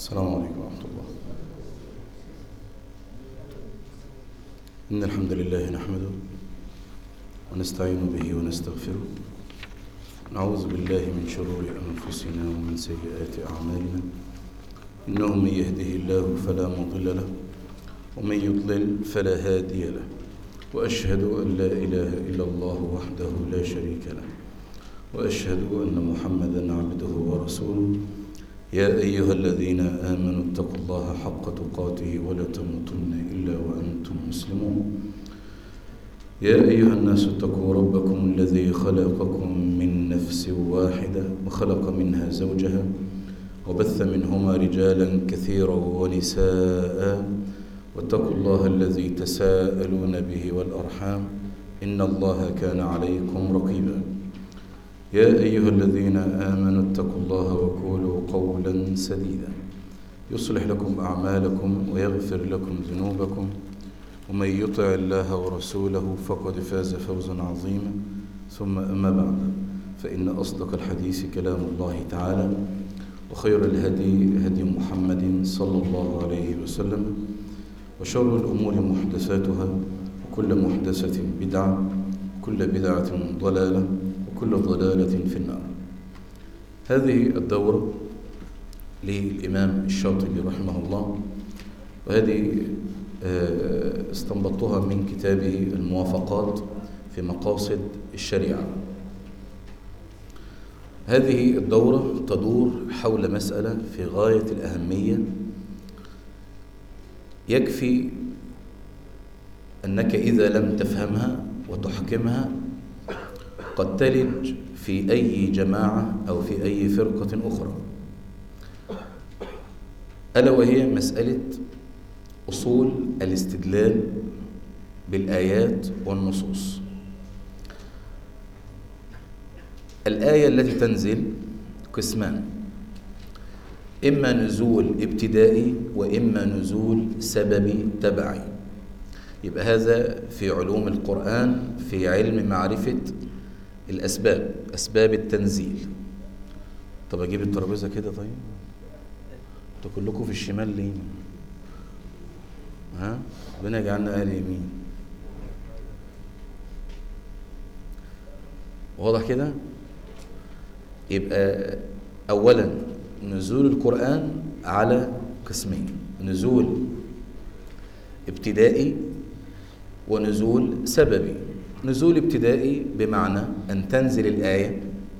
السلام عليكم ورحمة الله. إن الحمد لله نحمده ونستعين به ونستغفره، نعوذ بالله من شرور أنفسنا ومن سيئات أعمالنا، إنه من يهده الله فلا مضل له ومن يضلل فلا هادي له، وأشهد أن لا إله إلا الله وحده لا شريك له، وأشهد أن محمدا عبده ورسوله. يا أيها الذين آمنوا اتقوا الله حق تقاته ولا تموتن إلا وأنتم مسلمون. يا أيها الناس اتقوا ربكم الذي خلقكم من نفس واحدة وخلق منها زوجها وبث منهما رجالا كثيرا ونساء، واتقوا الله الذي تساءلون به والأرحام إن الله كان عليكم رقيبا. يا أيها الذين آمنوا اتقوا الله وقولوا قولا سديدا يصلح لكم أعمالكم ويغفر لكم ذنوبكم، ومن يطع الله ورسوله فقد فاز فوزا عظيما. ثم أما بعد، فإن أصدق الحديث كلام الله تعالى، وخير الهدي هدي محمد صلى الله عليه وسلم، وشر الأمور محدثاتها، وكل محدثة بدعة، وكل بدعة ضلالة، وكل ضلالة في النار. هذه الدورة للإمام الشاطبي رحمه الله، وهذه استنبطتها من كتابه الموافقات في مقاصد الشريعة. هذه الدورة تدور حول مسألة في غاية الأهمية. يكفي أنك إذا لم تفهمها وتحكمها قد تلج في أي جماعة أو في أي فرقة أخرى، ألا وهي مسألة أصول الاستدلال بالآيات والنصوص. الآية التي تنزل قسمان: إما نزول ابتدائي وإما نزول سببي تبعي. يبقى هذا في علوم القرآن، في علم معرفة الأسباب، أسباب التنزيل. طب أجيب الترابيزة كده؟ طيب انتوا كلكم في الشمال ليه؟ ها؟ ربنا يجعلنا أهل يمين. واضح كده؟ يبقى أولا نزول القرآن على قسمين: نزول ابتدائي ونزول سببي. نزول ابتدائي بمعنى أن تنزل الآية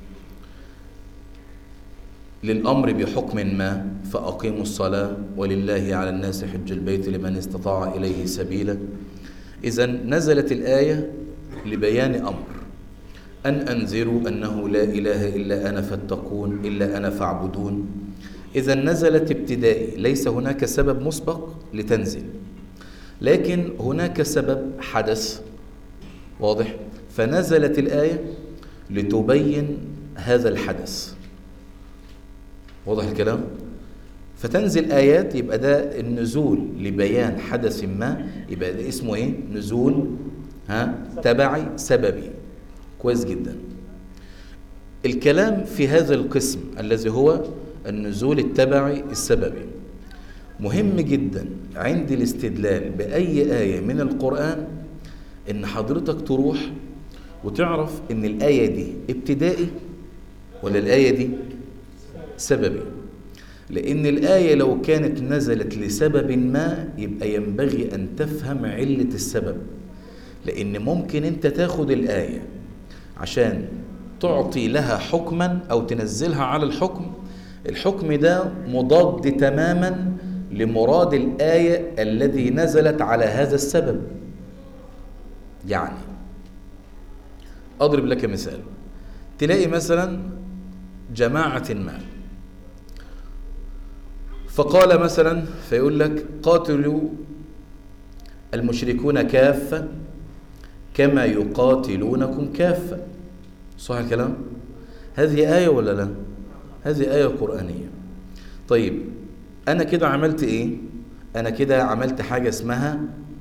للأمر بحكم ما، فأقيموا الصلاة ولله على الناس حج البيت لمن استطاع إليه سبيلا. إذن نزلت الآية لبيان أمر: أن أنذروا أنه لا إله إلا أنا فاتقون، إلا أنا فاعبدون. إذن نزلت ابتدائي، ليس هناك سبب مسبق لتنزل، لكن هناك سبب حدث. واضح؟ فنزلت الآية لتبين هذا الحدث. واضح الكلام؟ فتنزل آيات، يبقى ده النزول لبيان حدث ما، يبقى ده اسمه ايه؟ نزول تبعي سببي. كويس جدا. الكلام في هذا القسم الذي هو النزول التبعي السببي مهم جدا عند الاستدلال بأي آية من القرآن، إن حضرتك تروح وتعرف إن الآية دي ابتدائي ولا الآية دي سببي. لأن الآية لو كانت نزلت لسبب ما يبقى ينبغي أن تفهم علة السبب، لأن ممكن أنت تاخد الآية عشان تعطي لها حكما أو تنزلها على الحكم ده مضاد تماما لمراد الآية الذي نزلت على هذا السبب. يعني أضرب لك مثال: تلاقي مثلا جماعة ما فقال مثلا، فيقول لك: قاتلوا المشركون كافة كما يقاتلونكم كافة. صح الكلام؟ هذه آية ولا لا؟ هذه آية قرآنية. طيب أنا كده عملت إيه؟ أنا كده عملت حاجة اسمها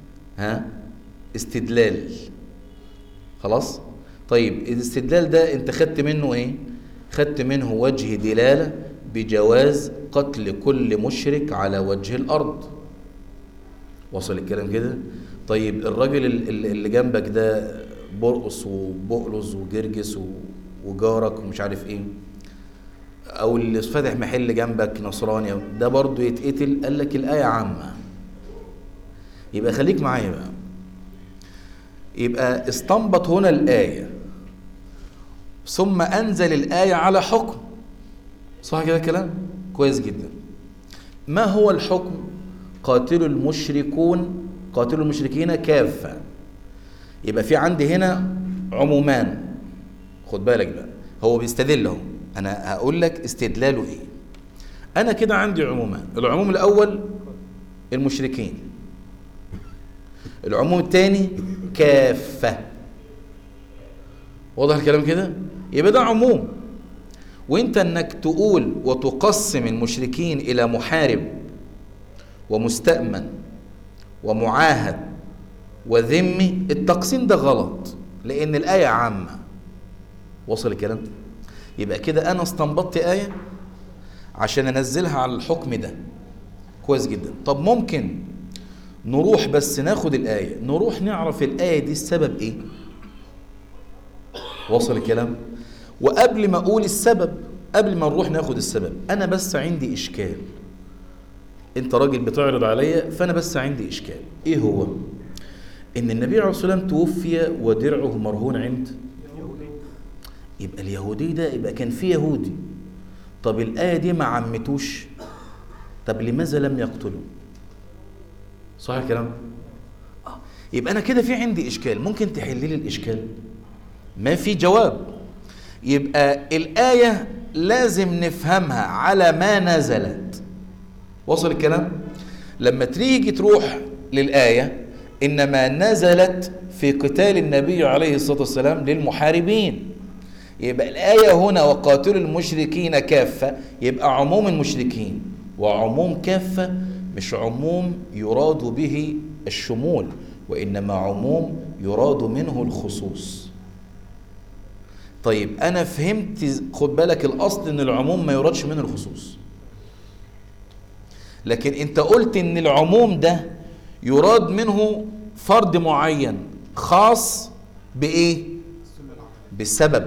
استدلال. خلاص؟ طيب الاستدلال ده انت خدت منه ايه؟ خدت منه وجه دلالة بجواز قتل كل مشرك على وجه الأرض. وصل الكلام كده؟ طيب الراجل اللي جنبك ده برقص وبقلص وجرجس وجارك ومش عارف ايه، او اللي فاتح محل جنبك نصراني، ده برضو يتقتل؟ قال لك الآية عامة. يبقى خليك معايا بقى، يبقى استنبط هنا الآية ثم أنزل الآية على حكم. صح كده كلام؟ كويس جدا. ما هو الحكم؟ قاتلوا المشركين كافة. يبقى في عندي هنا عمومان، خد بالك بقى، هو بيستدله، أنا هقول لك استدلاله إيه. أنا كده عندي عمومان، العموم الأول المشركين، العموم الثاني كافة. واضح الكلام كده؟ يبقى ده عموم. وانت انك تقول وتقسم المشركين الى محارب ومستأمن ومعاهد وذمي، التقسيم ده غلط لان الآية عامة. وصل الكلام؟ يبقى كده انا استنبطت آية عشان انزلها على الحكم ده. كويس جدا. طب ممكن نروح بس ناخد الآية، نروح نعرف الآية دي السبب ايه؟ وصل الكلام؟ وقبل ما اقول السبب، قبل ما نروح ناخد السبب، انا بس عندي اشكال. انت راجل بتعرض عليا، فانا بس عندي اشكال. ايه هو؟ ان النبي عليه الصلاة والسلام توفي ودرعه مرهون عند يهودي. يبقى اليهودي ده يبقى كان فيه يهودي. طب الآية دي ما عمتوش، طب لماذا لم يقتلوا؟ صح الكلام؟ يبقى انا كده في عندي اشكال. ممكن تحل لي الاشكال؟ ما في جواب. يبقى الآية لازم نفهمها على ما نزلت. وصل الكلام؟ لما تيجي تروح للآية، إنما نزلت في قتال النبي عليه الصلاة والسلام للمحاربين. يبقى الآية هنا وقاتلوا المشركين كافة، يبقى عموم المشركين. وعموم كافة مش عموم يراد به الشمول، وإنما عموم يراد منه الخصوص. طيب أنا فهمت، خد بالك الأصل إن العموم ما يرادش منه الخصوص، لكن أنت قلت إن العموم ده يراد منه فرد معين خاص بإيه؟ بالسبب.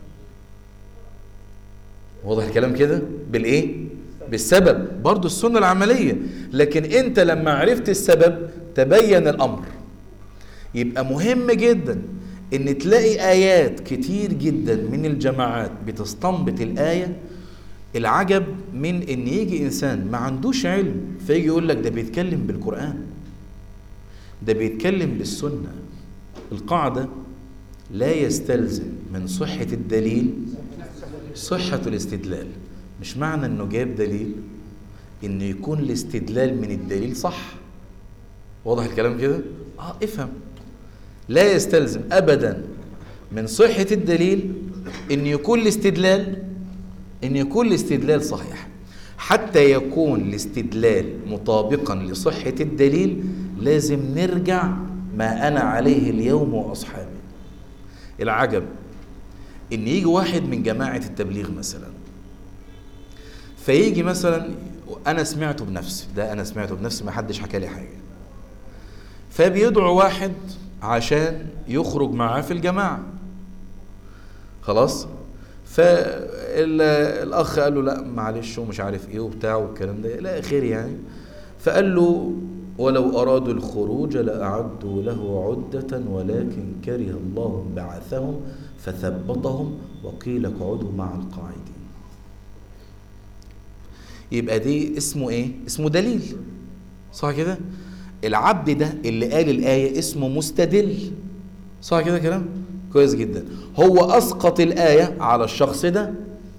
واضح الكلام كده؟ بالإيه؟ بالسبب. برضو السنة العملية. لكن أنت لما عرفت السبب تبين الأمر. يبقى مهم جدا ان تلاقي ايات كتير جدا من الجماعات بتستنبط الايه. العجب من ان يجي انسان ما عندوش علم فيجي يقول لك ده بيتكلم بالقران، ده بيتكلم بالسنه. القاعده لا يستلزم من صحه الدليل صحه الاستدلال. مش معنى انه جاب دليل ان يكون الاستدلال من الدليل صح. واضح الكلام كده؟ افهم. لا يستلزم أبدا من صحة الدليل إن يكون الاستدلال صحيح. حتى يكون الاستدلال مطابقا لصحة الدليل لازم نرجع ما أنا عليه اليوم وأصحابي. العجب إن يجي واحد من جماعة التبليغ مثلا، فيجي مثلا أنا سمعته بنفسي، ما حدش حكى لي حاجة، فبيدعو واحد عشان يخرج معاه في الجماعة. خلاص؟ فالأخ قال له لا معلش ومش عارف ايه وبتاع والكلام ده لا خير يعني. فقال له ولو أرادوا الخروج لأعدوا له عدة ولكن كره الله بعثهم فثبطهم وقيل اقعدوا مع القاعدين. يبقى دي اسمه ايه؟ اسمه دليل. صح كده؟ العبد ده اللي قال الآية اسمه مستدل. صح كده كلام؟ كويس جدا. هو أسقط الآية على الشخص ده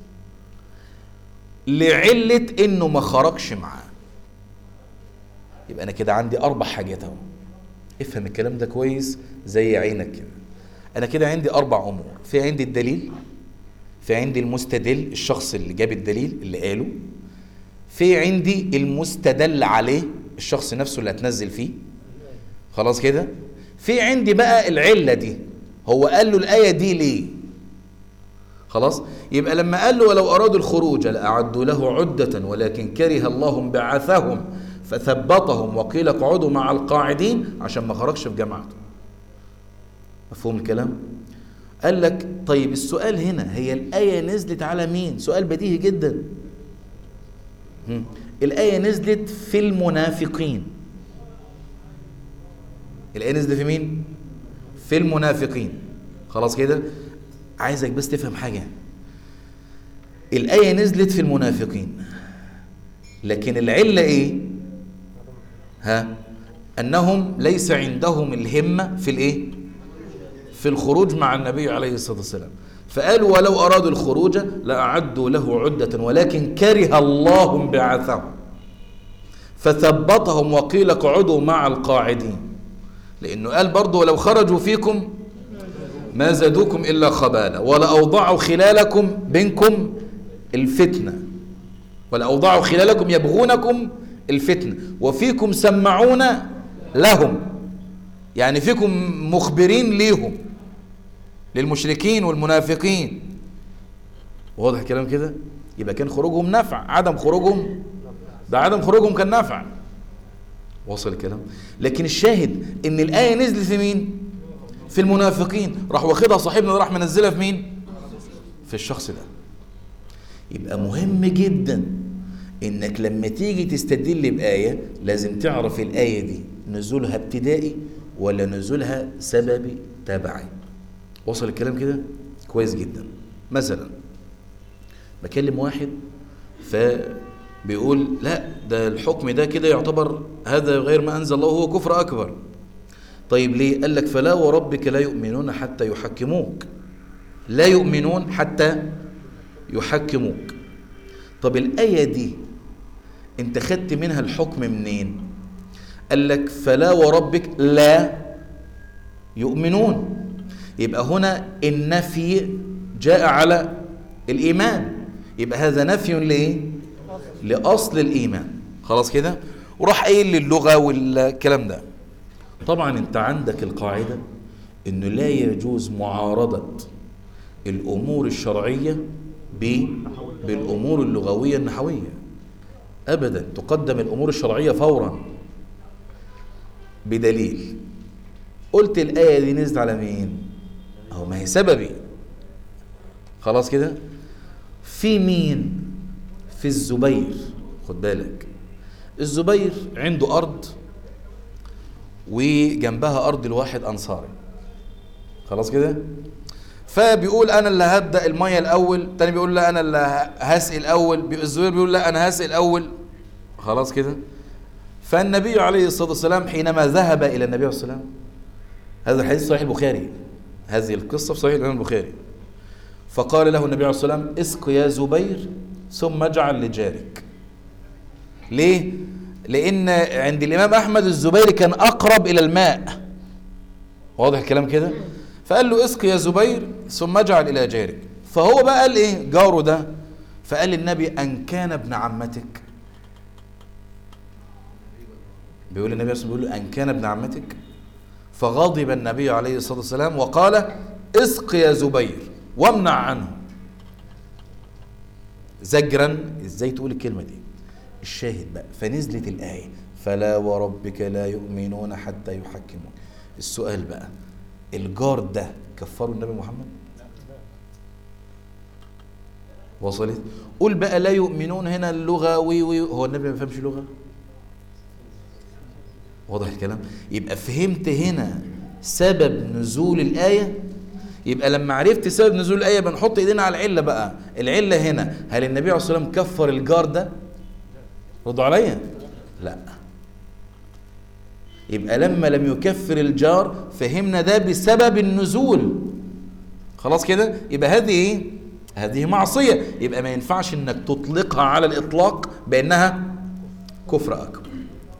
لعلة إنه ما خرجش معاه. يبقى أنا كده عندي 4 حاجات اهو. افهم الكلام ده كويس زي عينك كده. أنا كده عندي 4 أمور. في عندي الدليل، في عندي المستدل الشخص اللي جاب الدليل اللي قاله، في عندي المستدل عليه الشخص نفسه اللي هتنزل فيه. خلاص كده؟ في عندي بقى العلة دي، هو قال له الآية دي ليه؟ خلاص. يبقى لما قال له ولو أرادوا الخروج لأعدوا له عدة ولكن كره الله بعثهم فثبطهم وقيل اقعدوا مع القاعدين، عشان ما خرجش في جماعته. مفهوم الكلام؟ قال لك طيب السؤال هنا، هي الآية نزلت على مين؟ سؤال بديهي جدا. الآية نزلت في المنافقين. الآية نزلت في مين؟ في المنافقين. خلاص كده؟ عايزك بس تفهم حاجة، الآية نزلت في المنافقين، لكن العلة ايه؟ أنهم ليس عندهم الهمة في الايه؟ في الخروج مع النبي عليه الصلاة والسلام، فقالوا ولو أرادوا الخروج لأعدوا له عدة ولكن كره الله بعثهم فثبطهم وقيل اقعدوا مع القاعدين، لأنه قال برضو ولو خرجوا فيكم ما زادوكم إلا خبالا ولأوضعوا خلالكم بينكم الفتنة، ولأوضعوا خلالكم يبغونكم الفتنة وفيكم سمعون لهم، يعني فيكم مخبرين ليهم، للمشركين والمنافقين. واضح الكلام كده؟ يبقى كان خروجهم نفع، عدم خروجهم ده عدم خروجهم كان نفع. وصل الكلام؟ لكن الشاهد ان الآية نزلت في مين؟ في المنافقين، راح واخدها صاحبنا راح منزلها في مين؟ في الشخص ده. يبقى مهم جدا انك لما تيجي تستدل بآية لازم تعرف الآية دي نزولها ابتدائي ولا نزولها سببي تبعي. وصل الكلام كده؟ كويس جدا. مثلا بكلم واحد فبيقول لا ده الحكم ده كده يعتبر هذا غير ما أنزل الله هو كفر أكبر. طيب ليه؟ قال لك فلا وربك لا يؤمنون حتى يحكموك، لا يؤمنون حتى يحكموك. طب الآية دي انت خدت منها الحكم منين؟ قال لك فلا وربك لا يؤمنون، يبقى هنا النفي جاء على الإيمان، يبقى هذا نفي لإيه؟ لأصل الإيمان. خلاص كده؟ وراح قايل للغة والكلام ده. طبعا انت عندك القاعدة انه لا يجوز معارضة الأمور الشرعية بالأمور اللغوية النحوية أبدا، تقدم الأمور الشرعية فورا بدليل. قلت الآية دي نزلت على مين؟ أو ما هي سببي. خلاص كده؟ في مين؟ في الزبير. خد بالك، الزبير عنده أرض وجنبها أرض الواحد أنصاري. خلاص كده؟ فبيقول أنا اللي هبدأ المية الأول، تاني بيقول لا أنا اللي هسقي الأول، الزبير بيقول لا أنا هسقي الأول. خلاص كده؟ فالنبي عليه الصلاة والسلام حينما ذهب إلى النبي عليه الصلاة والسلام، هذا الحديث صحيح البخاري، هذه القصة في صحيح الإمام البخاري، فقال له النبي عليه الصلاة والسلام اسق يا زبير ثم اجعل لجارك. ليه؟ لأن عند الإمام أحمد الزبير كان أقرب إلى الماء. واضح الكلام كده؟ فقال له اسق يا زبير ثم اجعل إلى جارك. فهو بقى قال إيه جاره ده؟ فقال للنبي أن كان ابن عمتك. بيقول النبي صلى الله عليه وسلم أن كان ابن عمتك، فغضب النبي عليه الصلاة والسلام وقال اسق يا زبير وامنع عنه زجرا. ازاي تقول الكلمة دي؟ الشاهد بقى فنزلت الآية فلا وربك لا يؤمنون حتى يحكمون. السؤال بقى الجار ده كفروا النبي محمد؟ وصلت؟ قول بقى لا يؤمنون هنا اللغة هو النبي ما فهمش لغة؟ واضح الكلام؟ يبقى فهمت هنا سبب نزول الآية. يبقى لما عرفت سبب نزول الآية بنحط ايدينا على العلة بقى. العلة هنا هل النبي عليه الصلاة والسلام كفر الجار ده؟ ردوا عليا. لا. يبقى لما لم يكفر الجار فهمنا ده بسبب النزول. خلاص كده؟ يبقى هذه ايه؟ هذه معصية، يبقى ما ينفعش انك تطلقها على الإطلاق بأنها كفر أكبر.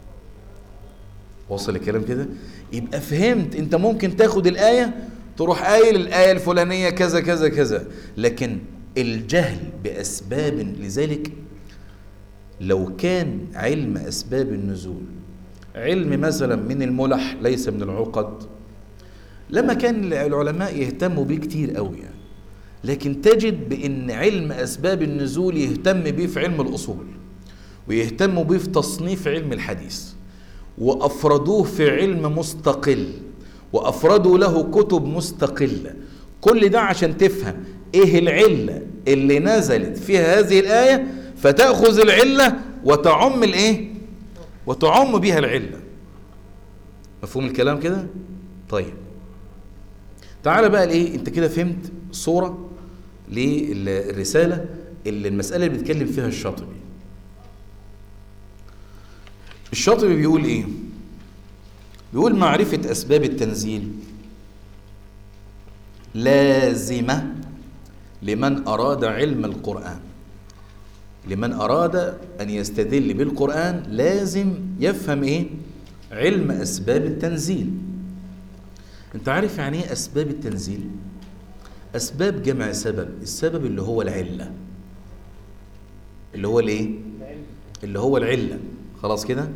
وصل الكلام كده؟ يبقى فهمت انت ممكن تاخد الآية تروح قايل الآية الفلانية كذا كذا كذا، لكن الجهل بأسباب لذلك لو كان علم أسباب النزول علم مثلا من الملح ليس من العقد لما كان العلماء يهتموا بيه كتير قوي يعني. لكن تجد بأن علم أسباب النزول يهتم به في علم الأصول، ويهتم به في تصنيف علم الحديث، وأفردوه في علم مستقل، وأفردوا له كتب مستقلة. كل ده عشان تفهم إيه العلة اللي نزلت فيها هذه الآية، فتأخذ العلة وتعم الإيه؟ وتعم بها العلة. مفهوم الكلام كده؟ طيب تعال بقى لإيه؟ أنت كده فهمت صورة للرسالة اللي المسألة اللي بيتكلم فيها الشاطبي. الشاطبي بيقول إيه؟ بيقول معرفة أسباب التنزيل لازمة لمن أراد علم القرآن. لمن أراد أن يستدل بالقرآن لازم يفهم إيه؟ علم أسباب التنزيل. أنت عارف يعني إيه أسباب التنزيل؟ أسباب جمع سبب، السبب اللي هو العلة، اللي هو الإيه؟ اللي هو العلة. خلاص كده؟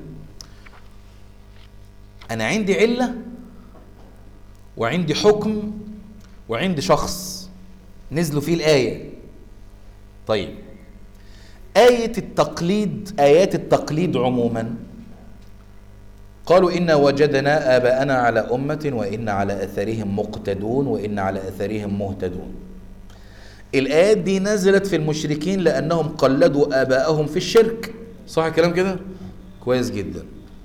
أنا عندي علة وعندي حكم وعندي شخص نزلوا فيه الآية. طيب آية التقليد، آيات التقليد عموما قالوا إنا وجدنا آباءنا على أمة وإن على أثرهم مقتدون وإن على أثرهم مهتدون. الآيات دي نزلت في المشركين لأنهم قلدوا آباءهم في الشرك. صح الكلام كده؟ كويس جدا.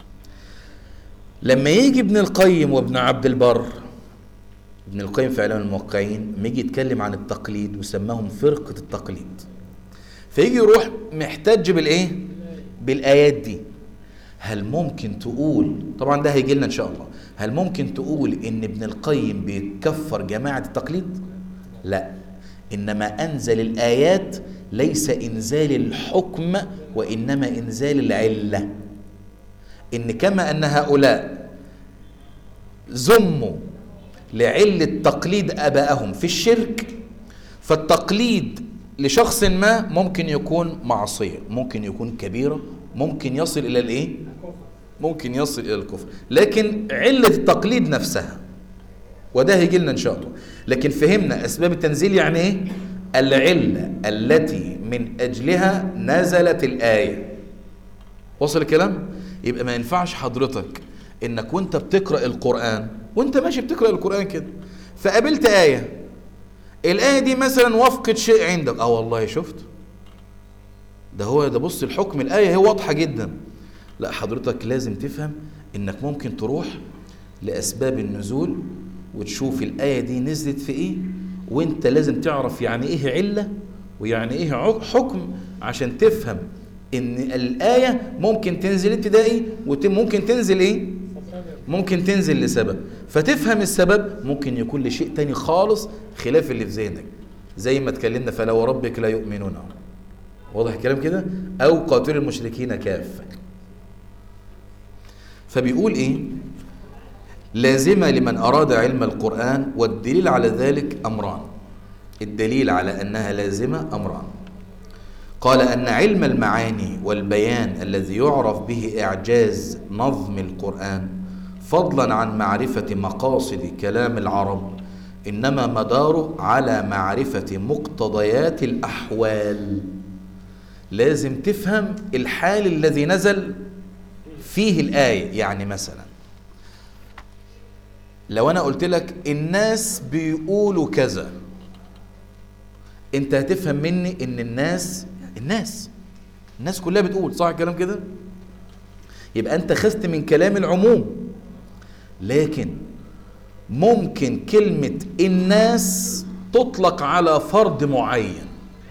لما يجي ابن القيم وابن عبد البر، ابن القيم في إعلام الموقعين، لما يجي يتكلم عن التقليد وسماهم فرقة التقليد، فيجي يروح محتج بالإيه؟ بالآيات دي. هل ممكن تقول، طبعا ده هيجي لنا إن شاء الله، هل ممكن تقول إن ابن القيم بيكفر جماعة التقليد؟ لا، إنما أنزل الآيات ليس إنزال الحكم وإنما إنزال العلة. إن كما أن هؤلاء ذموا لعلة تقليد آبائهم في الشرك، فالتقليد لشخص ما ممكن يكون معصية، ممكن يكون كبيرة، ممكن يصل إلى الإيه؟ ممكن يصل إلى الكفر، لكن علة التقليد نفسها، وده هيجي لنا إن شاء الله. لكن فهمنا أسباب التنزيل يعني إيه؟ العلة التي من أجلها نزلت الآية. وصل الكلام؟ يبقى ما ينفعش حضرتك إنك وانت بتقرأ القرآن، وانت ماشي بتقرأ القرآن كده، فقابلت آية، الآية دي مثلا وافقت شيء عندك، والله شفت ده هو ده، بص الحكم الآية هي واضحة جدا. لا، حضرتك لازم تفهم إنك ممكن تروح لأسباب النزول وتشوف الآية دي نزلت في إيه، وانت لازم تعرف يعني إيه علة ويعني إيه حكم، عشان تفهم إن الآية ممكن تنزل ابتدائي وممكن تنزل إيه؟ ممكن تنزل لسبب، فتفهم السبب ممكن يكون لشيء تاني خالص خلاف اللي في ذهنك، زي ما اتكلمنا فلا وربك لا يؤمنون. واضح الكلام كده؟ أو قاتلوا المشركين كافة. فبيقول إيه؟ لازمة لمن أراد علم القرآن، والدليل على ذلك أمران. الدليل على أنها لازمة أمران. قال أن علم المعاني والبيان الذي يعرف به إعجاز نظم القرآن فضلا عن معرفة مقاصد كلام العرب إنما مداره على معرفة مقتضيات الأحوال. لازم تفهم الحال الذي نزل فيه الآية. يعني مثلا لو أنا قلت لك الناس بيقولوا كذا، أنت هتفهم مني إن الناس كلها بتقول. صح الكلام كده؟ يبقى أنت خذت من كلام العموم. لكن ممكن كلمة الناس تطلق على فرد معين.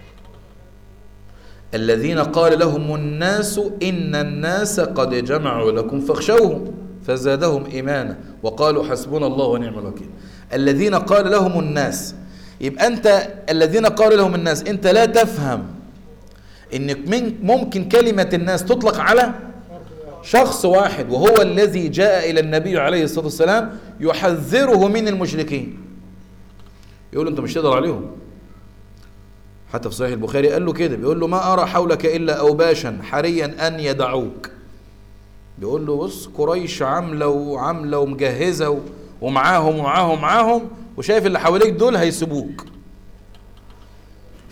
الذين قال لهم الناس إن الناس قد جمعوا لكم فاخشوهم فزادهم إيمانا وقالوا حسبنا الله ونعم الوكيل. الذين قال لهم الناس، يبقى أنت الذين قال لهم الناس، أنت لا تفهم إن ممكن كلمة الناس تطلق على شخص واحد، وهو الذي جاء إلى النبي عليه الصلاة والسلام يحذره من المشركين. يقول له أنت مش تقدر عليهم. حتى في صحيح البخاري قال له كده، بيقول له ما أرى حولك إلا أوباشا حريا أن يدعوك. بيقول له بص قريش عاملة ومجهزة ومعاهم وشايف اللي حواليك دول هيسيبوك.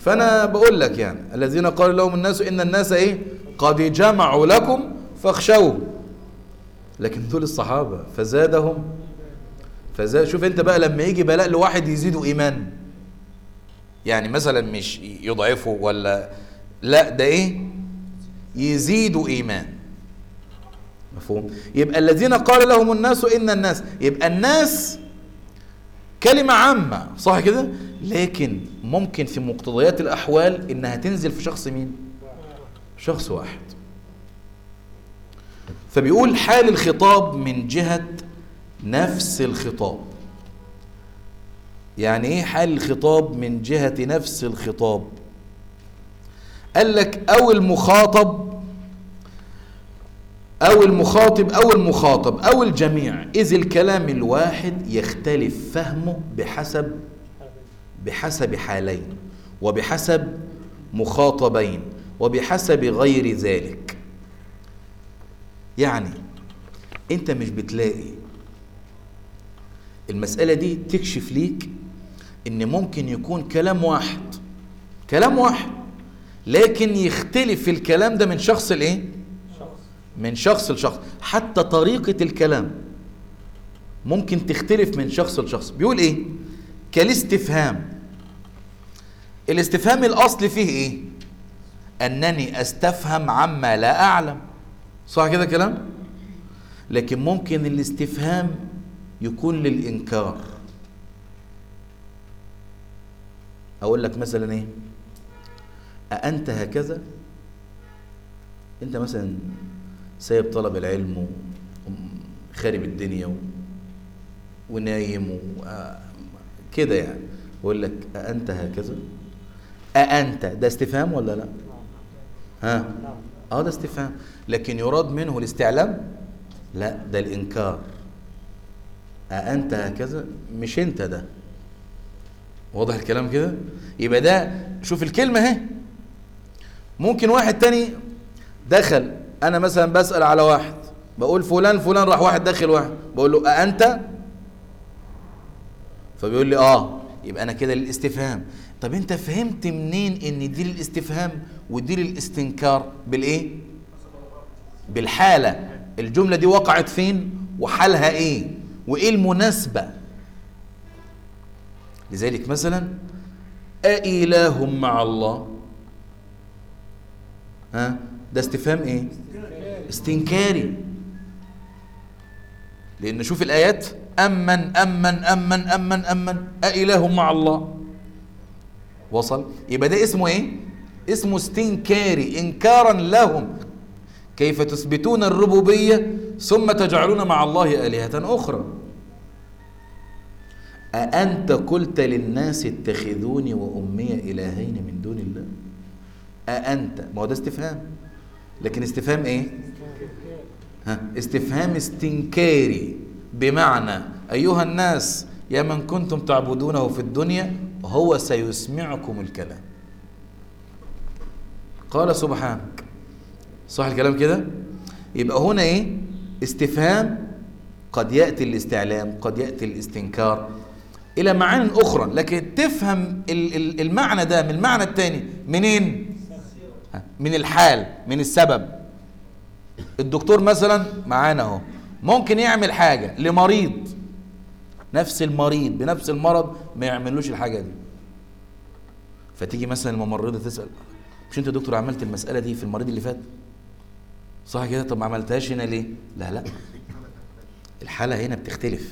فأنا بقول لك يعني الذين قال لهم الناس إن الناس إيه قد جمعوا لكم فاخشوا، لكن دول الصحابة فزادهم شوف انت بقى لما يجي بلاء لواحد يزيدوا إيمان، يعني مثلا مش يضعفوا ولا لا، ده ايه يزيدوا إيمان. مفهوم؟ يبقى الذين قال لهم الناس إن الناس، يبقى الناس كلمة عامة صح كده، لكن ممكن في مقتضيات الأحوال إنها تنزل في شخص مين؟ شخص واحد. فبيقول حال الخطاب من جهة نفس الخطاب. يعني ايه حال الخطاب من جهة نفس الخطاب؟ قال لك أو المخاطب أو الجميع، إذ الكلام الواحد يختلف فهمه بحسب حالين، وبحسب مخاطبين، وبحسب غير ذلك. يعني انت مش بتلاقي المسألة دي تكشف ليك ان ممكن يكون كلام واحد لكن يختلف في الكلام ده من شخص لايه؟ من شخص لشخص، حتى طريقة الكلام ممكن تختلف من شخص لشخص. بيقول ايه؟ كالاستفهام. الاستفهام الاصل فيه ايه؟ انني استفهم عما لا اعلم، صح كده كلام؟ لكن ممكن الاستفهام يكون للإنكار. أقول لك مثلا إيه؟ أأنت هكذا؟ أنت مثلا سايب طلب العلم وخارب الدنيا ونايم كده يعني، أقول لك أأنت هكذا؟ أأنت ده استفهام ولا لا؟ ها؟ ده استفهام، لكن يراد منه الاستعلام؟ لا، ده الإنكار. أأنت هكذا؟ مش أنت ده. واضح الكلام كده؟ يبقى ده شوف الكلمة اهي. ممكن واحد تاني دخل، أنا مثلا بسأل على واحد بقول فلان راح واحد داخل واحد بقول له أأنت؟ فبيقول لي يبقى أنا كده للاستفهام. طب أنت فهمت منين إن دي للاستفهام ودي للاستنكار؟ بالإيه؟ بالحالة. الجملة دي وقعت فين وحالها إيه وإيه المناسبة. لذلك مثلا أإله مع الله، ده استفهام إيه؟ استنكاري. لأن شوف الآيات، أمن أإله مع الله. وصل؟ يبقى ده اسمه إيه؟ اسمه استنكاري، إنكارا لهم. كيف تثبتون الربوبية ثم تجعلون مع الله آلهة أخرى؟ أأنت قلت للناس اتخذوني وأمي إلهين من دون الله؟ أأنت، ما هو ده استفهام، لكن استفهام إيه؟ استفهام استنكاري، بمعنى أيها الناس يا من كنتم تعبدونه في الدنيا هو سيسمعكم الكلام. قال سبحانك. صح الكلام كده؟ يبقى هنا ايه؟ استفهام قد يأتي الاستعلام، قد يأتي الاستنكار إلى معاني أخرى، لكن تفهم المعنى ده من المعنى الثاني منين؟ من الحال، من السبب. الدكتور مثلا معانا اهو ممكن يعمل حاجة لمريض، نفس المريض بنفس المرض ما يعملوش الحاجة دي، فتيجي مثلا الممرضة تسأل مش انت يا دكتور عملت المسألة دي في المريض اللي فات؟ صح كده؟ طب ما عملتهاش هنا ليه؟ لا، الحالة هنا بتختلف،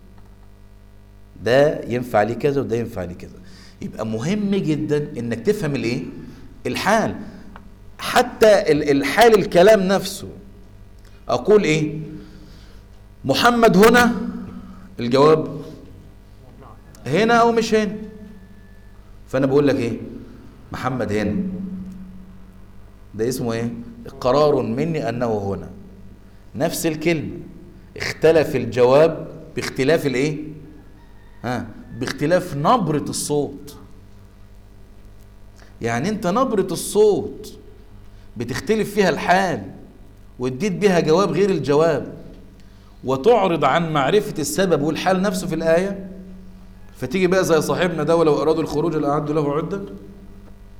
ده ينفع ليه كذا وده ينفع ليه كذا. يبقى مهم جدا انك تفهم الايه؟ الحال. حتى الحال الكلام نفسه. اقول ايه؟ محمد هنا، الجواب هنا او مش هنا. فانا بقول لك ايه؟ محمد هنا، ده اسمه ايه؟ قرار مني انه هنا. نفس الكلمة، اختلف الجواب باختلاف الايه؟ باختلاف نبرة الصوت. يعني انت نبرة الصوت بتختلف فيها الحال واديت بها جواب غير الجواب، وتعرض عن معرفة السبب والحال نفسه في الآية، فتيجي بقى زي صاحبنا ده ولو أرادوا الخروج لأعدوا له عدة.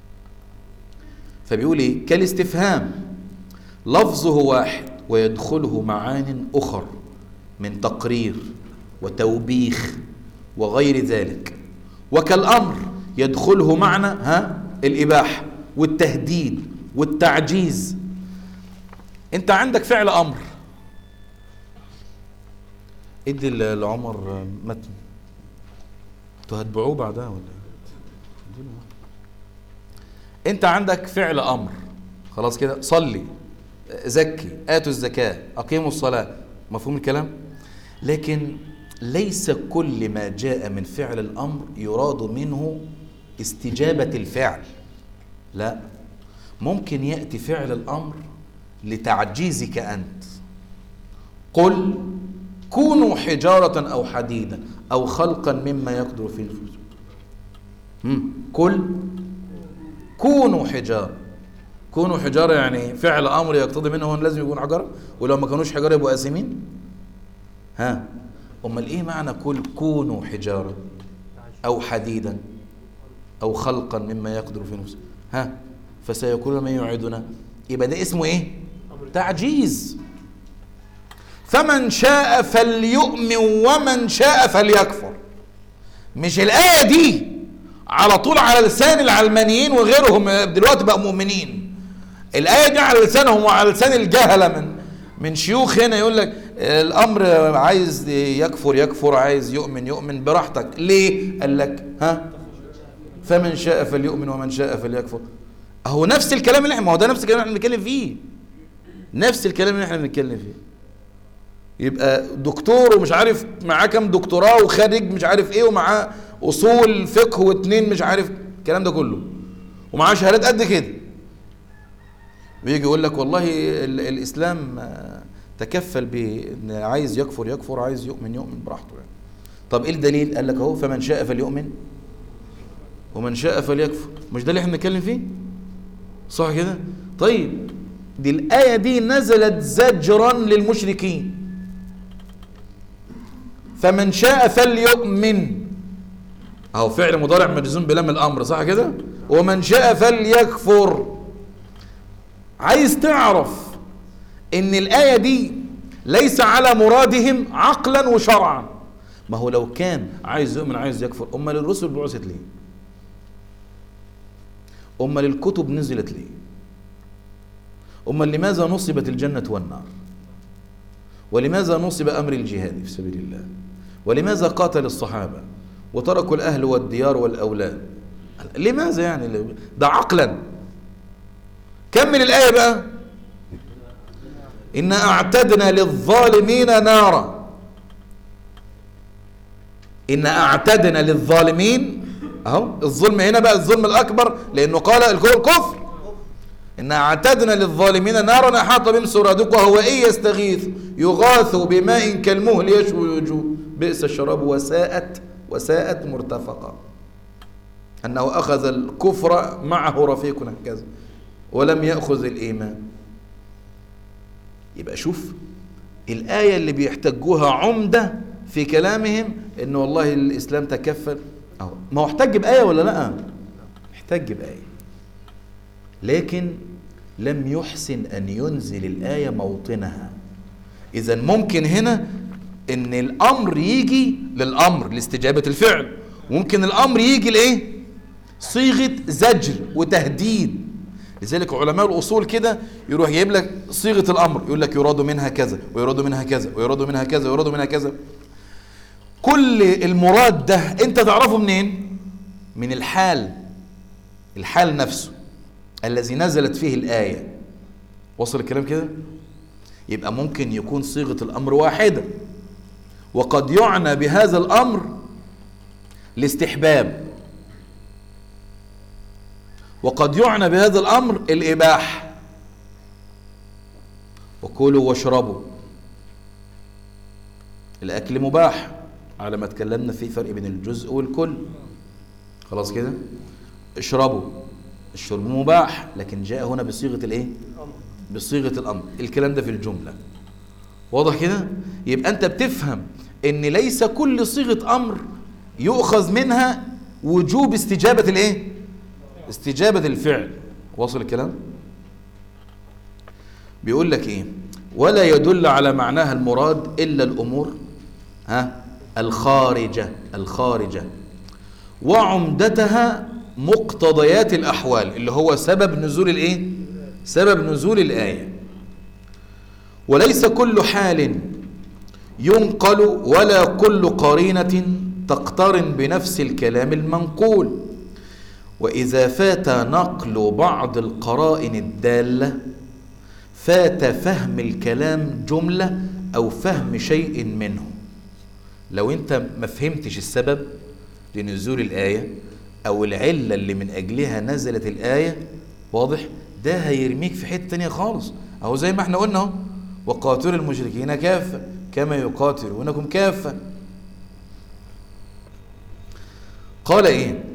فبيقول ايه؟ كالاستفهام لفظه واحد ويدخله معان أخر من تقرير وتوبيخ وغير ذلك، وكالأمر يدخله معنى الإباحة والتهديد والتعجيز. انت عندك فعل أمر، ادي لعمر متن، انتوا هتبيعوه بعدها ولا ايه؟ انت عندك فعل أمر، خلاص كده، صلي، زكي، آتوا الزكاة، أقيموا الصلاة، مفهوم الكلام؟ لكن ليس كل ما جاء من فعل الأمر يراد منه استجابة الفعل، لا، ممكن يأتي فعل الأمر لتعجيزك أنت. قل كونوا حجارة أو حديدا أو خلقا مما يقدر في نفوسكم. قل كونوا حجارة. كونوا حجارة يعني فعل أمر يقتضي منه لازم يكون حجارة، ولو ما كانوش حجارة يبقوا آثمين. أمال إيه معنى قل كونوا حجارة أو حديدا أو خلقا مما يقدر في نفسه؟ فسيكون من يعيدنا. يبقى ده اسمه إيه؟ تعجيز. فمن شاء فليؤمن ومن شاء فليكفر. مش الآية دي على طول على لسان العلمانيين وغيرهم دلوقتي بقى مؤمنين، الآية دي على لسانهم وعلى لسان الجهلة من شيوخ هنا يقول لك الأمر عايز يكفر يكفر، عايز يؤمن يؤمن، براحتك. ليه؟ قال لك فمن شاء فليؤمن ومن شاء فليكفر. أهو نفس الكلام اللي احنا، ما هو ده نفس الكلام اللي احنا بنتكلم فيه، نفس الكلام اللي احنا بنتكلم فيه. يبقى دكتور ومش عارف معاه كام دكتوراه وخارج مش عارف ايه ومعاه اصول فقه واتنين مش عارف الكلام ده كله ومعاه شهادات قد كده، ويجي يقول لك والله الاسلام تكفل بان عايز يكفر يكفر، عايز يؤمن يؤمن براحته يعني. طب ايه الدليل؟ قال لك اهو فمن شاء فليؤمن ومن شاء فليكفر. مش ده اللي احنا بنتكلم فيه؟ صح كده؟ طيب دي الآية دي نزلت زجرا للمشركين. فمن شاء فليؤمن اهو فعل مضارع مجزوم بلام الامر، صح كده؟ ومن شاء فليكفر. عايز تعرف ان الآية دي ليس على مرادهم عقلا وشرعا. ما هو لو كان عايز يؤمن عايز يكفر، امال الرسل بعثت ليه؟ امال الكتب نزلت ليه؟ امال لماذا نصبت الجنة والنار؟ ولماذا نصب امر الجهاد في سبيل الله؟ ولماذا قاتل الصحابة وتركوا الاهل والديار والاولاد؟ لماذا يعني؟ ده عقلا. كمل الآية بقى. إنا أعتدنا للظالمين نارا. إنا أعتدنا للظالمين، أهو الظلم هنا بقى الظلم الأكبر لأنه قال الكفر. إنا أعتدنا للظالمين نارا أحاط بهم سرادقها وإن يستغيث يغاثوا بماء كالمهل يشوي الوجوه بئس الشراب وساءت مرتفقا. أنه أخذ الكفر معه رفيق هكذا ولم يأخذ الإيمان. يبقى شوف الآية اللي بيحتجوها عمدة في كلامهم إنه والله الإسلام تكفل، ما هو احتج بآية ولا لا؟ احتج بآية، لكن لم يحسن أن ينزل الآية موطنها. إذن ممكن هنا إن الأمر يجي للأمر لاستجابة الفعل، وممكن الأمر يجي لإيه؟ صيغة زجر وتهديد. لذلك علماء الأصول كده يروح جايب لك صيغة الأمر، يقول لك يراد منها كذا ويراد منها كذا ويراد منها كذا ويراد منها كذا. كل المراد ده أنت تعرفه منين؟ من الحال نفسه الذي نزلت فيه الآية. وصل الكلام كده؟ يبقى ممكن يكون صيغة الأمر واحدة، وقد يعنى بهذا الأمر الاستحباب، وقد يعنى بهذا الأمر الإباحة. وكلوا واشربوا، الأكل مباح على ما تكلمنا في فرق بين الجزء والكل، خلاص كده. اشربوا، الشرب مباح لكن جاء هنا بصيغة الايه؟ بصيغة الأمر. الكلام ده في الجملة واضح كده؟ يبقى أنت بتفهم إن ليس كل صيغة أمر يؤخذ منها وجوب استجابة الايه؟ استجابة الفعل. واصل الكلام؟ بيقول لك ايه؟ ولا يدل على معناها المراد الا الامور الخارجة وعمدتها مقتضيات الاحوال، اللي هو سبب نزول الايه؟ سبب نزول الايه. وليس كل حال ينقل ولا كل قرينة تقترن بنفس الكلام المنقول. وإذا فات نقل بعض القرائن الدالة فات فهم الكلام جملة أو فهم شيء منه. لو أنت ما فهمتش السبب لنزول الآية أو العلة اللي من أجلها نزلت الآية، واضح؟ ده هيرميك في حتة تانية خالص. أهو زي ما احنا قلنا، وقاتلوا المشركين كافة كما يقاتلونكم كافة. قال ايه؟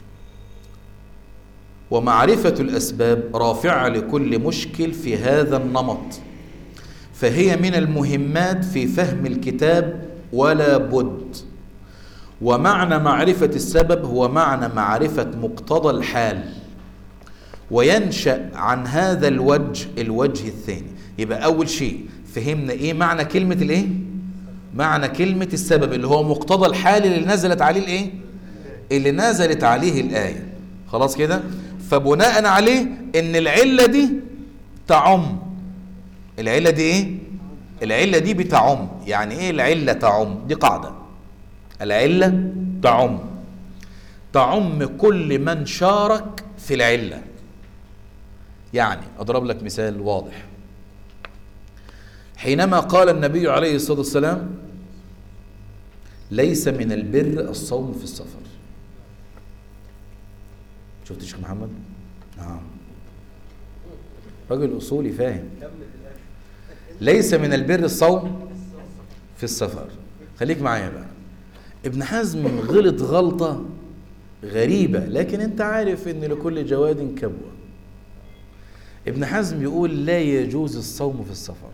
ومعرفة الأسباب رافعة لكل مشكل في هذا النمط، فهي من المهمات في فهم الكتاب ولا بد. ومعنى معرفة السبب هو معنى معرفة مقتضى الحال، وينشأ عن هذا الوجه الثاني. يبقى أول شيء فهمنا ايه معنى كلمة الايه؟ معنى كلمة السبب اللي هو مقتضى الحال اللي نزلت عليه الايه؟ اللي نزلت عليه الآية. خلاص كده؟ فبناء عليه ان العلة دي تعم. العلة دي ايه؟ العلة دي بتعم. يعني ايه العلة تعم؟ دي قاعدة. العلة تعم كل من شارك في العلة. يعني اضرب لك مثال واضح. حينما قال النبي عليه الصلاة والسلام ليس من البر الصوم في السفر. شفت الشيخ محمد؟ نعم، راجل أصولي فاهم. ليس من البر الصوم في السفر. خليك معايا بقى. ابن حزم غلط غلطة غريبة، لكن انت عارف ان لكل جواد كبوة. ابن حزم يقول لا يجوز الصوم في السفر.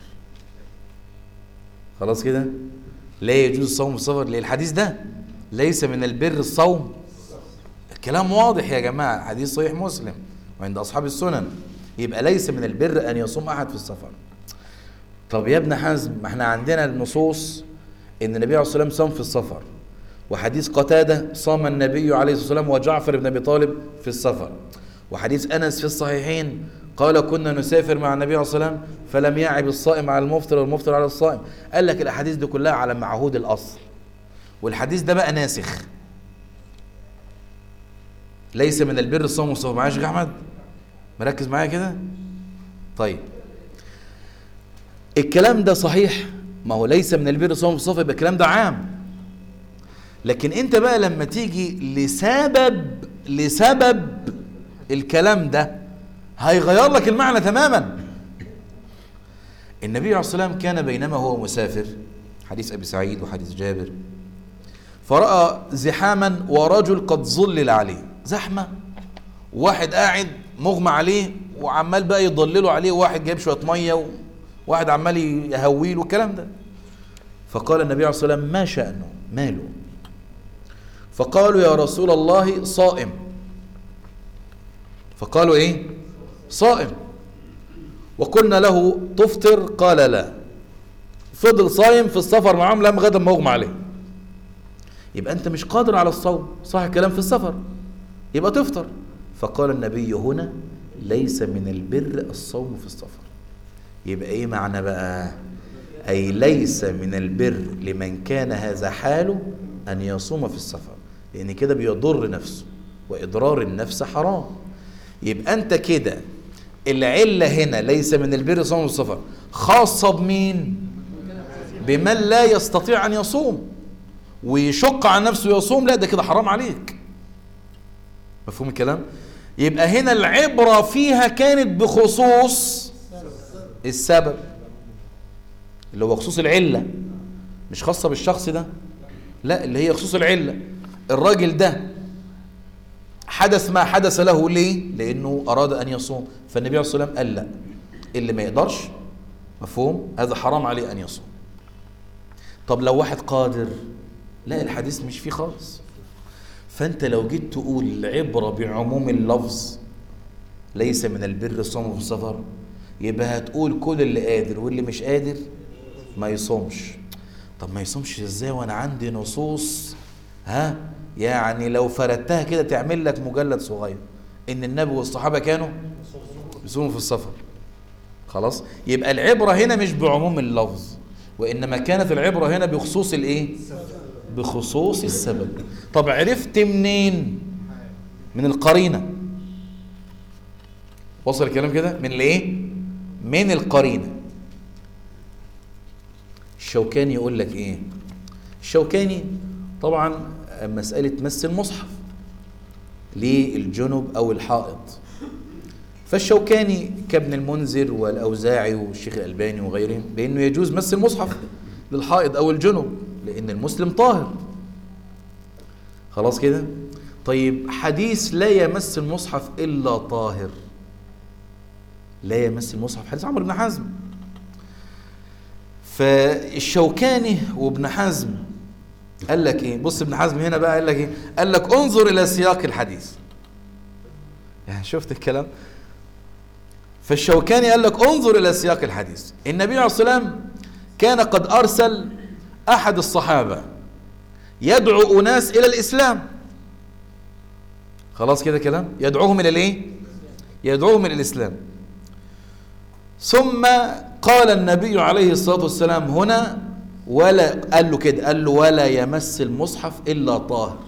خلاص كده؟ لا يجوز الصوم في السفر. ليه الحديث ده؟ ليس من البر الصوم. الكلام واضح يا جماعة، حديث صحيح مسلم وعند أصحاب السنن. يبقى ليس من البر أن يصوم أحد في السفر. طب يا ابن حزم، ما احنا عندنا النصوص ان النبي عليه الصلاة والسلام صام في السفر، وحديث قتادة صام النبي عليه الصلاة والسلام وجعفر بن أبي طالب في السفر، وحديث أنس في الصحيحين قال كنا نسافر مع النبي عليه الصلاة والسلام فلم يعب الصائم على المفطر والمفطر على الصائم. قال لك الأحاديث دي كلها على معهود الأصل، والحديث ده بقى ناسخ. ليس من البر الصوم والسفر. معايا يا شيخ أحمد؟ مركز معايا كده؟ طيب الكلام ده صحيح، ما هو ليس من البر الصوم والسفر، يبقى الكلام ده عام. لكن انت بقى لما تيجي لسبب الكلام ده هيغير لك المعنى تماما. النبي عليه الصلاة والسلام كان بينما هو مسافر، حديث أبي سعيد وحديث جابر، فرأى زحاما ورجل قد ظلل عليه. زحمة، واحد قاعد مغمى عليه وعمال بقى يضلله عليه، وواحد جايب شوية مية وواحد عمال يهويله الكلام ده. فقال النبي عليه الصلاة والسلام ما شأنه؟ ماله؟ فقالوا يا رسول الله صائم. فقالوا ايه؟ صائم. وقلنا له تفطر؟ قال لا. فضل صايم في السفر معهم لما غدا ما اغمى عليه. يبقى انت مش قادر على الصوم، صح الكلام، في السفر، يبقى تفطر. فقال النبي هنا ليس من البر الصوم في السفر. يبقى ايه معنى بقى؟ اي ليس من البر لمن كان هذا حاله ان يصوم في السفر، لان كده بيضر نفسه، واضرار النفس حرام. يبقى انت كده العلة هنا ليس من البر صوم السفر خاصة بمين؟ بمن لا يستطيع ان يصوم ويشق عن نفسه يصوم، لا ده كده حرام عليك. مفهوم الكلام؟ يبقى هنا العبرة فيها كانت بخصوص السبب اللي هو خصوص العلة، مش خاصة بالشخص ده، لا، اللي هي خصوص العلة. الراجل ده حدث ما حدث له، ليه؟ لأنه أراد أن يصوم، فالنبي عليه الصلاة والسلام قال لا، اللي ما يقدرش، مفهوم، هذا حرام عليه أن يصوم. طب لو واحد قادر، لا، الحديث مش فيه خالص. فأنت لو جيت تقول العبرة بعموم اللفظ ليس من البر الصوم في السفر، يبقى هتقول كل اللي قادر واللي مش قادر ما يصومش. طب ما يصومش ازاي وانا عندي نصوص يعني لو فردتها كده تعمل لك مجلد صغير ان النبي والصحابه كانوا يصوموا في السفر. خلاص، يبقى العبره هنا مش بعموم اللفظ، وانما كانت العبره هنا بخصوص الايه؟ بخصوص السبب. طب عرفت منين؟ من القرينه. وصل الكلام كده؟ من الايه؟ من القرينه. الشوكاني يقول لك ايه؟ الشوكاني طبعا مسألة مس المصحف للجنب أو الحائض، فالشوكاني كابن المنذر والأوزاعي والشيخ الألباني وغيرهم بأنه يجوز مس المصحف للحائض أو الجنب لأن المسلم طاهر. خلاص كده؟ طيب حديث لا يمس المصحف إلا طاهر، لا يمس المصحف، حديث عمرو بن حزم. فالشوكاني وابن حزم قال لك ايه؟ بص ابن حزم هنا بقى قال لك ايه؟ قال لك انظر الى سياق الحديث. يعني شفت الكلام؟ فالشوكاني قال لك انظر الى سياق الحديث. النبي عليه الصلاه والسلام كان قد ارسل احد الصحابه يدعو اناس الى الاسلام. خلاص كده كلام؟ يدعوهم الى الايه؟ يدعوهم الى الاسلام. ثم قال النبي عليه الصلاه والسلام هنا ولا قال له كده، قال له ولا يمس المصحف الا طاهر.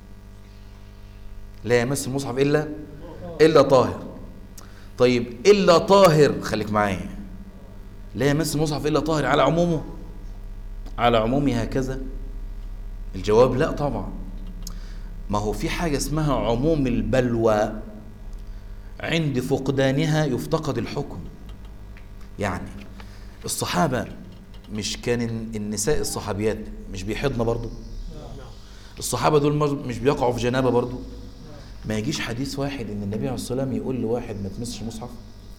لا يمس المصحف الا طاهر. طيب الا طاهر، خليك معايا، لا يمس المصحف الا طاهر على عمومه؟ على عمومه هكذا؟ الجواب لا طبعا. ما هو في حاجه اسمها عموم البلوى، عند فقدانها يفتقد الحكم. يعني الصحابه مش كان النساء الصحابيات مش بيحضن برضو؟ الصحابة دول مش بيقعوا في جنابة برضو؟ ما يجيش حديث واحد ان النبي عليه الصلاة والسلام يقول لواحد ما تمسش مصحف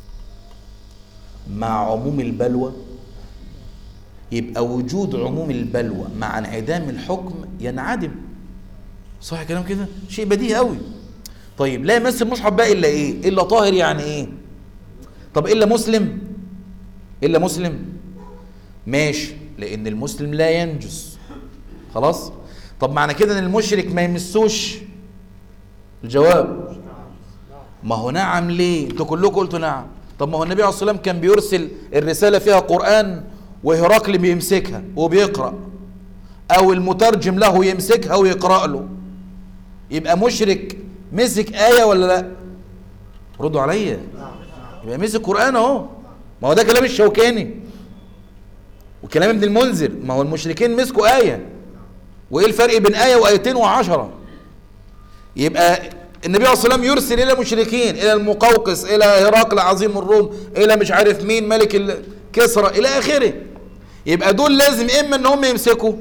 مع عموم البلوى؟ يبقى وجود عموم البلوى مع انعدام الحكم ينعدم. صح كلام كده؟ شيء بديهي قوي. طيب لا يمس المصحف بقى الا ايه؟ الا طاهر يعني ايه؟ طب الا مسلم؟ الا مسلم ماشي، لان المسلم لا ينجس. خلاص. طب معنى كده ان المشرك ما يمسوش؟ الجواب ما هو نعم. ليه؟ انتوا كلكم قلتوا نعم. طب ما هو النبي عليه الصلاه والسلام كان بيرسل الرساله فيها قران وهرقل بيمسكها وبيقرا، او المترجم له يمسكها ويقرا له. يبقى مشرك مسك ايه ولا لا؟ ردوا عليا. يبقى مسك قران اهو. ما هو ده كلام الشوكاني وكلام ابن المنذر. ما هو المشركين مسكوا آية، وإيه الفرق بين آية وآيتين و10؟ يبقى النبي عليه الصلاة والسلام يرسل إلى المشركين، إلى المقوقس، إلى هرقل عظيم الروم، إلى مش عارف مين ملك كسرى إلى آخره. يبقى دول لازم إما إن هم يمسكوا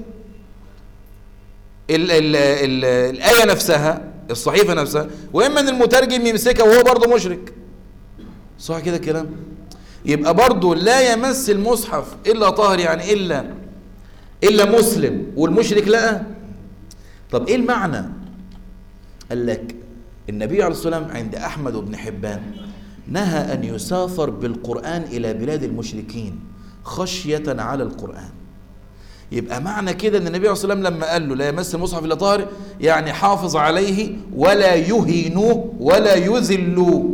الآية نفسها، الصحيفة نفسها، وإما إن المترجم يمسكها وهو برضه مشرك. صح كده الكلام؟ يبقى برضه لا يمس المصحف الا طاهر، يعني الا مسلم، والمشرك لا. طب ايه المعنى؟ قال لك النبي عليه الصلاه والسلام عند احمد وابن حبان نهى ان يسافر بالقران الى بلاد المشركين خشيه على القران. يبقى معنى كده ان النبي عليه الصلاه والسلام لما قال له لا يمس المصحف الا طاهر يعني حافظ عليه ولا يهينوه ولا يذلوه.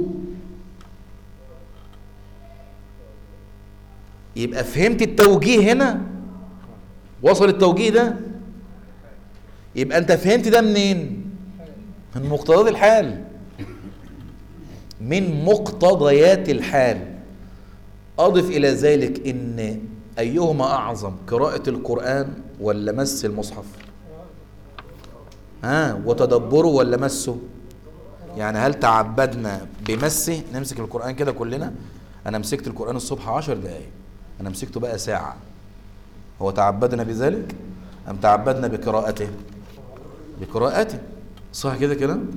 يبقى فهمت التوجيه هنا؟ وصل التوجيه ده؟ يبقى انت فهمت ده منين؟ من مقتضيات الحال، من مقتضيات الحال. اضف الى ذلك ان ايهما اعظم، قراءة القرآن ولا مس المصحف؟ وتدبره ولا مسه؟ يعني هل تعبدنا بمسه؟ نمسك القرآن كده كلنا، انا مسكت القرآن الصبح 10 دقايق، أنا مسكته بقى ساعة، هو تعبدنا بذلك؟ أم تعبدنا بقراءته؟ بقراءته. صح كده كلام؟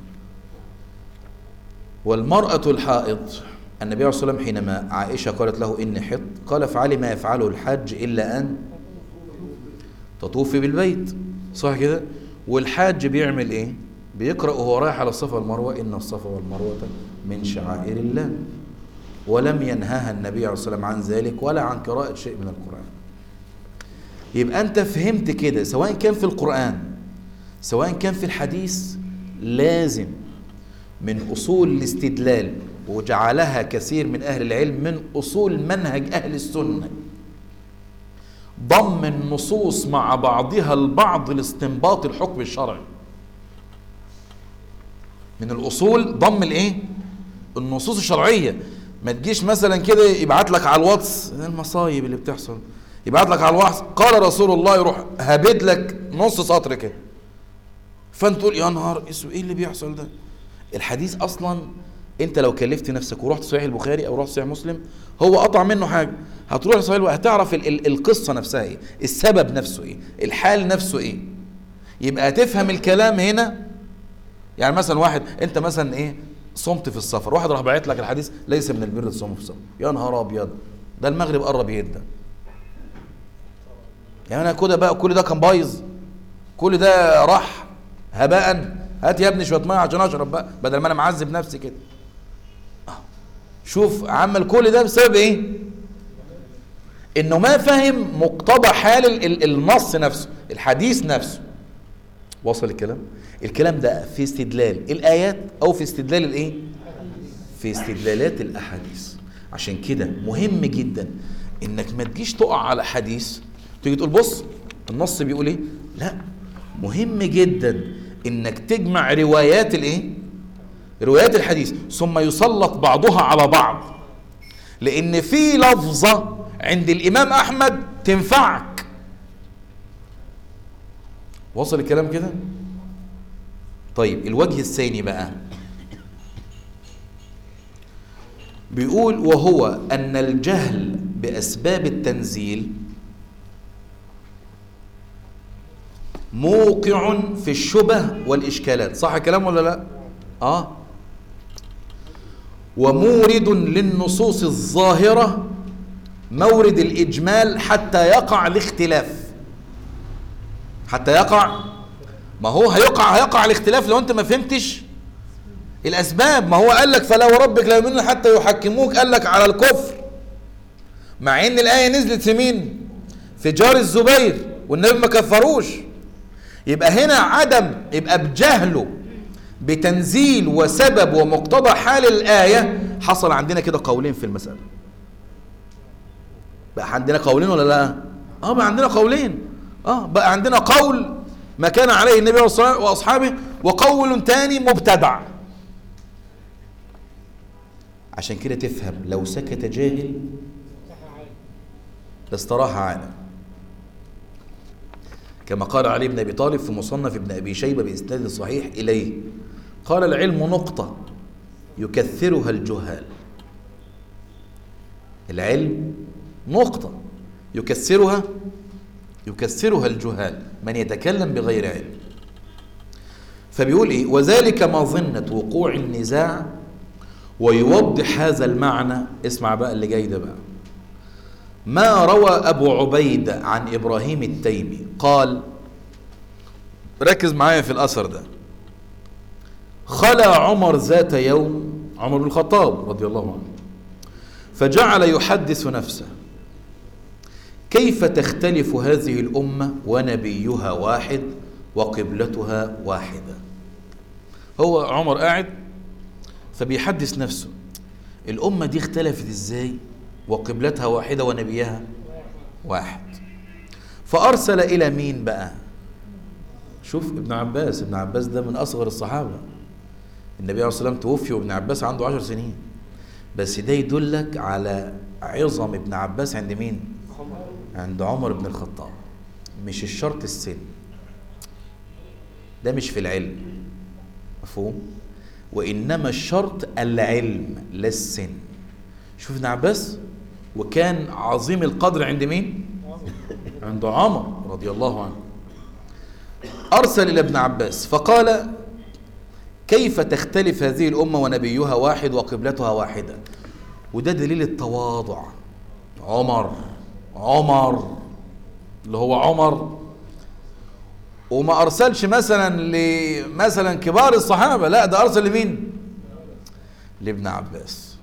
والمرأة الحائض، النبي عليه الصلاة والسلام حينما عائشة قالت له إني حط، قال افعلي ما يفعله الحج إلا أن تطوفي بالبيت. صح كده؟ والحاج بيعمل إيه؟ بيقرأ وهو رايح على الصفا والمروة إن الصفا والمروة من شعائر الله، ولم ينهاها النبي عليه الصلاة والسلام عن ذلك ولا عن قراءة شيء من القرآن. يبقى أنت فهمت كده، سواء كان في القرآن سواء كان في الحديث، لازم من أصول الاستدلال، وجعلها كثير من أهل العلم من أصول منهج أهل السنة، ضم النصوص مع بعضها البعض لاستنباط الحكم الشرعي. من الأصول ضم الايه؟ النصوص الشرعية. ما تجيش مثلا كده يبعت لك على الواتس المصايب اللي بتحصل، يبعت لك على الواتس قال رسول الله، يروح هبد لك نص سطر كده، فانت تقول يا نهار اسود ايه اللي بيحصل ده؟ الحديث اصلا انت لو كلفت نفسك ورحت صحيح البخاري او رحت صحيح مسلم، هو قطع منه حاجه، هتروح لصحيح هتعرف القصه نفسها ايه، السبب نفسه ايه، الحال نفسه ايه، يبقى تفهم الكلام هنا. يعني مثلا واحد انت مثلا ايه صمت في السفر، واحد راح باعت لك الحديث ليس من البر الصوم في السفر، يا نهار ابيض ده المغرب قرب يهدى. يعني انا كده بقى كل ده كان بايظ، كل ده راح هباء، هات يا ابني شويه ميه عشان اشرب بقى بدل ما انا معذب نفسي كده. شوف عمل كل ده بسبب ايه؟ انه ما فهم مقتضى حال النص نفسه، الحديث نفسه. وصل الكلام؟ الكلام ده في استدلال الايات او في استدلال الايه؟ في استدلالات الاحاديث. عشان كده مهم جدا انك ما تجيش تقع على حديث تيجي تقول بص النص بيقول ايه، لا، مهم جدا انك تجمع روايات الايه؟ روايات الحديث، ثم يسلط بعضها على بعض، لان في لفظة عند الامام احمد تنفعك. وصل الكلام كده؟ طيب الوجه الثاني بقى بيقول وهو ان الجهل باسباب التنزيل موقع في الشبه والاشكالات. صح الكلام ولا لا؟ ومورد للنصوص الظاهرة مورد الإجمال حتى يقع الاختلاف. حتى يقع، ما هو هيقع الاختلاف لو أنت ما فهمتش الأسباب. ما هو قال لك فلا وربك لا يؤمنون حتى يحكموك، قال لك على الكفر، مع إن الآية نزلت في مين؟ في جار الزبير والنبي ما كفروش. يبقى هنا عدم، يبقى بجهله بتنزيل وسبب ومقتضى حال الآية حصل عندنا كده قولين في المسألة. بقى عندنا قولين ولا لا؟ بقى عندنا قولين. بقى عندنا قول ما كان عليه النبي وأصحابه، وقول تاني مبتدع. عشان كده تفهم لو سكت جاهل لاستراح عالم، كما قال علي بن أبي طالب في مصنف ابن أبي شيبة بإسناد صحيح إليه، قال العلم نقطة يكثرها الجهال. العلم نقطة يكثرها الجهال، من يتكلم بغير علم. فبيقول إيه؟ وذلك مظنة وقوع النزاع. ويوضح هذا المعنى، اسمع بقى اللي جاي ده بقى، ما روى أبو عبيد عن إبراهيم التيمي قال، ركز معايا في الأثر ده، خلى عمر ذات يوم، عمر بن الخطاب رضي الله عنه، فجعل يحدث نفسه كيف تختلف هذه الأمة ونبيها واحد وقبلتها واحدة. هو عمر قاعد فبيحدث نفسه الأمة دي اختلفت ازاي وقبلتها واحدة ونبيها واحد. فأرسل إلى مين بقى؟ شوف ابن عباس ده من أصغر الصحابة. النبي عليه الصلاة والسلام توفي وابن عباس عنده 10 سنين، بس ده يدلك على عظم ابن عباس عند مين؟ عند عمر بن الخطاب. مش الشرط السن، ده مش في العلم، مفهوم؟ وإنما الشرط العلم لا السن. شوف ابن عباس وكان عظيم القدر عند مين؟ عند عمر رضي الله عنه. أرسل إلى ابن عباس فقال كيف تختلف هذه الأمة ونبيها واحد وقبلتها واحدة. وده دليل التواضع. عمر اللي هو عمر وما ارسلش مثلا كبار الصحابة، لا ده ارسل لمين؟ لابن عباس.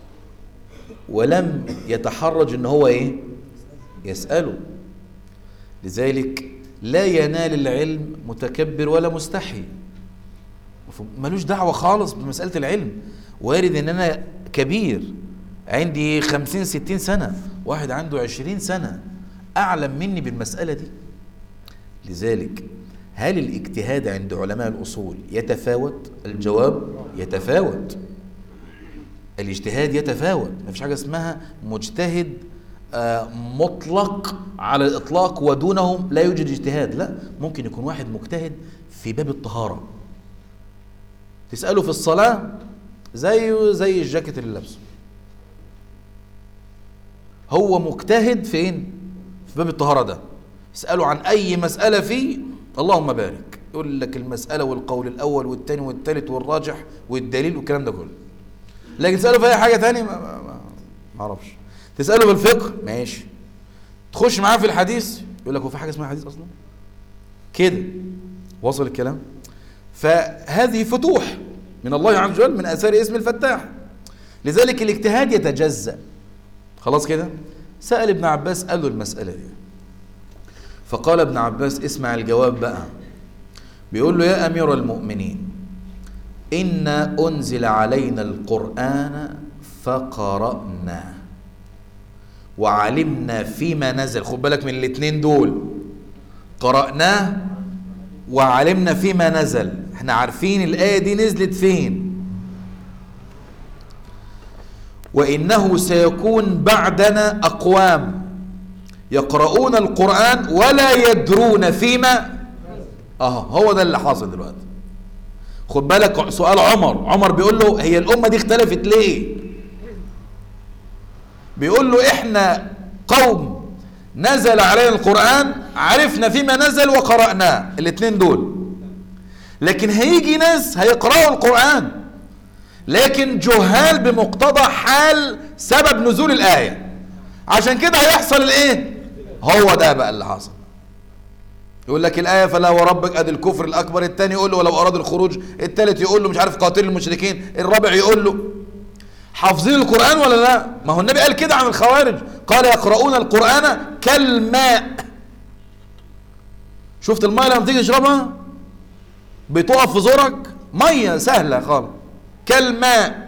ولم يتحرج ان هو ايه؟ يسأله. لذلك لا ينال العلم متكبر ولا مستحي، ملوش دعوة خالص بمسألة العلم. وارد ان انا كبير عندي 50-60 سنة، واحد عنده 20 سنة اعلم مني بالمسألة دي. لذلك هل الاجتهاد عند علماء الأصول يتفاوت؟ الجواب يتفاوت. الاجتهاد يتفاوت. ما فيش حاجة اسمها مجتهد مطلق على الإطلاق ودونهم لا يوجد اجتهاد. لا، ممكن يكون واحد مجتهد في باب الطهارة، تسأله في الصلاة زي الجاكيت اللي لابسه. هو مجتهد فين؟ في باب الطهارة ده. اسأله عن أي مسألة فيه اللهم بارك، يقول لك المسألة والقول الأول والثاني والثالث والراجح والدليل والكلام ده كله. لكن تسأله في أي حاجة تانية ما اعرفش. تسأله في الفقه ماشي، تخش معاه في الحديث يقول لك هو في حاجة اسمها حديث أصلا كده. وصل الكلام؟ فهذه فتوح من الله عز وجل من آثار اسم الفتاح. لذلك الاجتهاد يتجزأ. خلاص كده؟ سأل ابن عباس قال له المسألة دي، فقال ابن عباس اسمع الجواب بقى. بيقول له يا أمير المؤمنين إنا أنزل علينا القرآن فقرأنا وعلمنا فيما نزل. خد بالك من الاثنين دول، قرأناه وعلمنا فيما نزل. احنا عارفين الآية دي نزلت فين. وإنه سيكون بعدنا أقوام يقرؤون القرآن ولا يدرون فيما هو ده اللي حاصل دلوقتي. خد بالك سؤال عمر بيقول له هي الأمة دي اختلفت ليه؟ بيقول له احنا قوم نزل علينا القرآن عرفنا فيما نزل وقرأناه، الاثنين دول. لكن هيجي ناس هيقرأوا القرآن لكن جهال بمقتضى حال سبب نزول الآية، عشان كده هيحصل الايه؟ هو ده بقى اللي حصل. يقول لك الآية فلا وربك ادي الكفر الأكبر، الثاني يقول له ولو أراد الخروج، الثالث يقول له مش عارف قاتل المشركين، الرابع يقول له. حافظين القرآن ولا لا؟ ما هو النبي قال كده عن الخوارج، قال يقرؤون القرآن كالماء. شفت الماء لما تيجي تشربها بتقف في زورك، مية سهلة خالص، كالماء.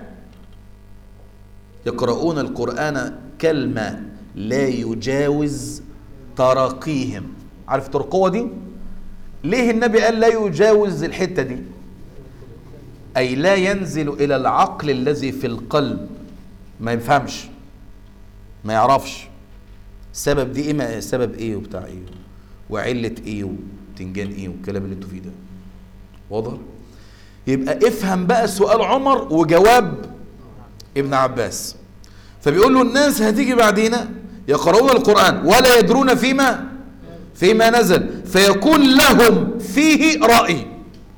يقرؤون القرآن كالماء لا يجاوز تراقيهم. عارف ترقوة دي؟ ليه النبي قال لا يجاوز الحتة دي؟ أي لا ينزل إلى العقل الذي في القلب، ما يفهمش ما يعرفش سبب دي إيه، سبب إيه وبتاع إيه وعلة إيه وتنجان إيه والكلام اللي انتوا فيه ده. واضح؟ يبقى افهم بقى سؤال عمر وجواب ابن عباس. فبيقول له الناس هتيجي بعدين يقرؤون القرآن ولا يدرون فيما نزل، فيكون لهم فيه رأي،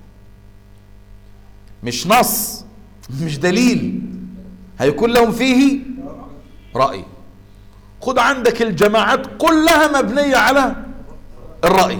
مش نص مش دليل، هيكون لهم فيه رأي. خد عندك الجماعات كلها مبنية على الرأي.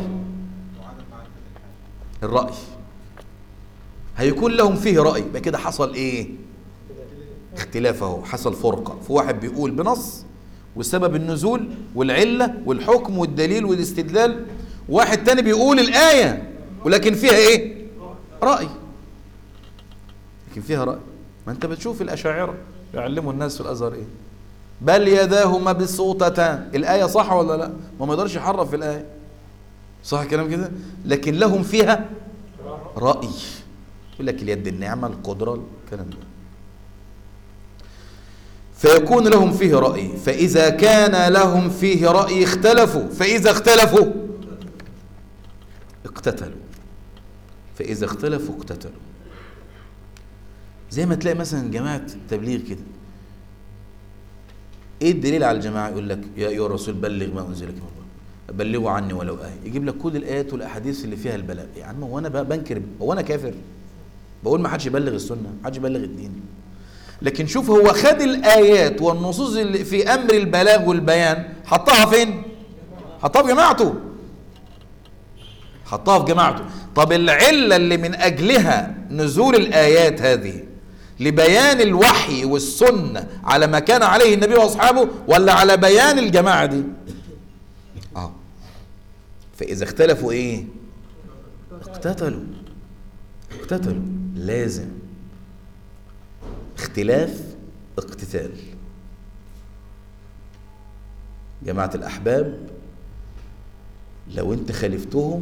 هيكون لهم فيه رأي. يبقى كده حصل ايه؟ اختلاف اهو، حصل فرقة. في واحد بيقول بنص وسبب النزول والعلة والحكم والدليل والاستدلال، واحد تاني بيقول الآية ولكن فيها ايه؟ رأي. لكن فيها رأي. ما انت بتشوف الأشاعرة يعلموا الناس في الأزهر ايه؟ بل يداه مبسوطتان. الآية صح ولا لا؟ ما يقدرش يحرف في الآية، صح الكلام كده؟ لكن لهم فيها رأي. يقول لك اليد النعمة، القدرة، الكلام ده. فيكون لهم فيه رأي. فإذا كان لهم فيه رأي اختلفوا، فإذا اختلفوا اقتتلوا، فإذا اختلفوا اقتتلوا. زي ما تلاقي مثلا جماعة التبليغ كده، ايه الدليل على الجماعة؟ يقول لك يا أيها الرسول بلغ ما أنزل إليك من ربك، بلغوا عني ولو آية. يجيب لك كل الآيات والأحاديث اللي فيها البلاغ. يا عم هو أنا بنكر؟ هو أنا كافر؟ بقول ما حدش يبلغ السنة، ما حدش يبلغ الدين. لكن شوف هو خد الآيات والنصوص اللي في أمر البلاغ والبيان حطها فين؟ حطها في جماعته. حطها في جماعته. طب العلة اللي من أجلها نزول الآيات هذه لبيان الوحي والسنة على ما كان عليه النبي وأصحابه، ولا على بيان الجماعة دي؟ فإذا اختلفوا إيه؟ اقتتلوا. لازم اختلاف اقتتال. جماعة الأحباب لو انت خالفتهم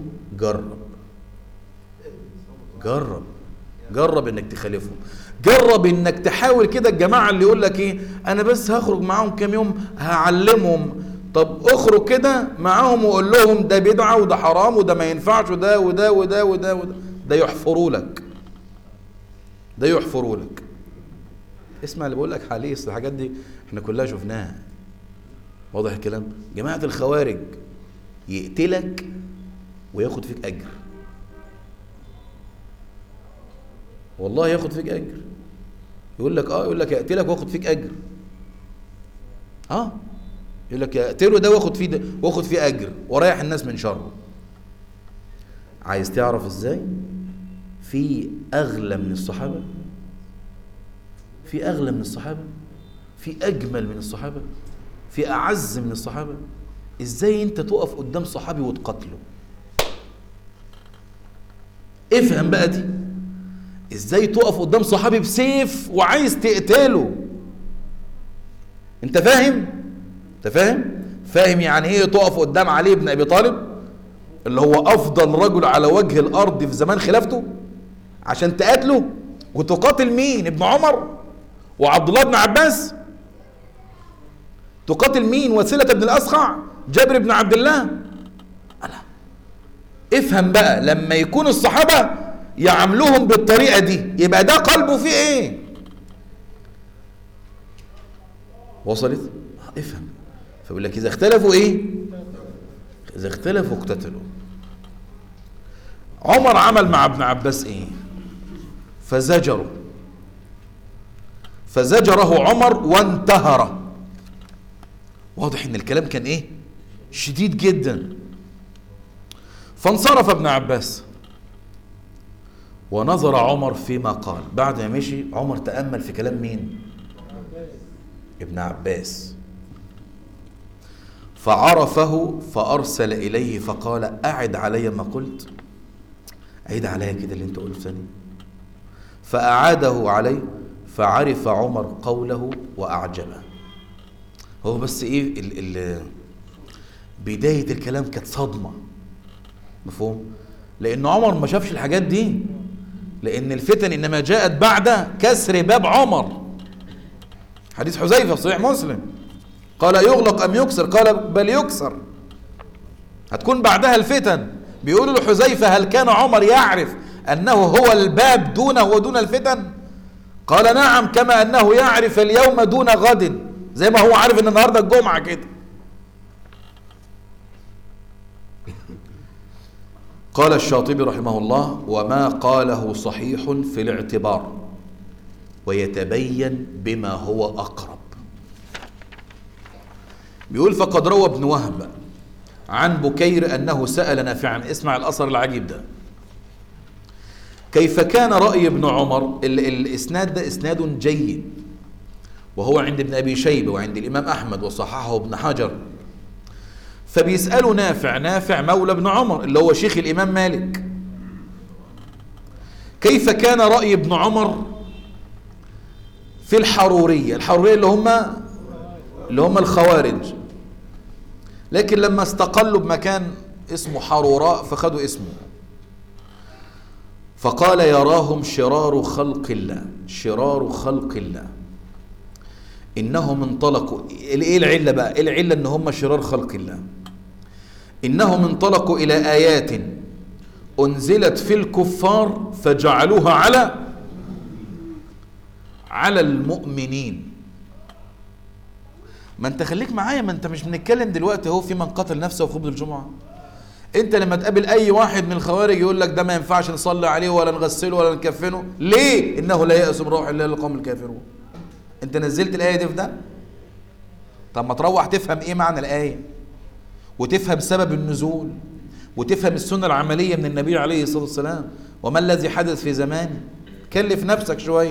جرب انك تخالفهم. جرب انك تحاول كده. الجماعة اللي يقول لك ايه، انا بس هخرج معاهم كام يوم هعلمهم، طب اخرج كده معاهم وقول لهم ده بدعة وده حرام وده ما ينفعش وده وده وده وده وده. ده يحفروا لك. اسمع اللي بقول لك عليه، الحاجات دي احنا كلها شفناها. واضح الكلام؟ جماعة الخوارج يقتلك وياخد فيك اجر، والله ياخد فيك اجر. يقول لك يقتلك واخد فيك اجر. يقول لك يقتله ده واخد فيه اجر ورايح الناس من شره. عايز تعرف ازاي؟ في اغلى من الصحابه، في اجمل من الصحابه، في اعز من الصحابه. ازاي انت تقف قدام صحابي وتقتله؟ افهم بقى دي. ازاي تقف قدام صحابي بسيف وعايز تقتله؟ انت فاهم يعني ايه تقف قدام علي بن ابي طالب اللي هو افضل رجل على وجه الارض في زمان خلافته عشان تقاتله؟ وتقاتل مين؟ ابن عمر وعبد الله بن عباس؟ تقاتل مين؟ وسيلة بن الأسقع؟ جابر بن عبد الله؟ ألا افهم بقى، لما يكون الصحابة يعاملوهم بالطريقة دي يبقى ده قلبه فيه ايه؟ وصلت؟ افهم. فبيقول لك إذا اختلفوا ايه؟ إذا اختلفوا اقتتلوا. عمر عمل مع ابن عباس ايه؟ فزجره عمر وانتهره. واضح ان الكلام كان ايه؟ شديد جدا. فانصرف ابن عباس ونظر عمر فيما قال. بعد ما مشي عمر تأمل في كلام مين؟ ابن عباس. فعرفه فأرسل إليه فقال أعد علي ما قلت. عيد علي كده اللي انت قلت ثاني. فأعاده عليه فعرف عمر قوله وأعجبه. هو بس ايه بداية الكلام كانت صدمة، مفهوم؟ لأن عمر ما شافش الحاجات دي، لأن الفتن إنما جاءت بعد كسر باب عمر. حديث حذيفة في صحيح مسلم قال يغلق أم يكسر؟ قال بل يكسر. هتكون بعدها الفتن. بيقولوا لحذيفة هل كان عمر يعرف أنه هو الباب دونه ودون الفتن؟ قال نعم، كما أنه يعرف اليوم دون غد، زي ما هو عارف ان النهارده الجمعه كده. قال الشاطبي رحمه الله وما قاله صحيح في الاعتبار ويتبين بما هو اقرب. بيقول فقد روى ابن وهب عن بكير انه سأل نافعا. اسمع الاثر العجيب ده. كيف كان رأي ابن عمر؟ الاسناد ده اسناد جيد، وهو عند ابن أبي شيبة وعند الإمام أحمد وصححه ابن حجر. فبيسألوا نافع مولى ابن عمر اللي هو شيخ الإمام مالك، كيف كان رأي ابن عمر في الحرورية اللي هم الخوارج، لكن لما استقلوا بمكان اسمه حروراء فخدوا اسمه. فقال يراهم شرار خلق الله إنهم انطلقوا. إيه العلة بقى؟ إيه العلة إن هم شرار خلق الله؟ إنهم انطلقوا إلى آيات أنزلت في الكفار فجعلوها على المؤمنين. ما أنت خليك معايا، ما أنت مش بنتكلم دلوقتي هو في من قتل نفسه في خطبة الجمعة. أنت لما تقابل أي واحد من الخوارج يقول لك ده ما ينفعش نصلي عليه ولا نغسله ولا نكفنه، ليه؟ إنه لا يأس من روح الله للقوم الكافرون. انت نزلت الآية دي في ده؟ طب ما تروح تفهم ايه معنى الآية وتفهم سبب النزول وتفهم السنة العملية من النبي عليه الصلاة والسلام، وما الذي حدث في زمانه. كلف نفسك شوية.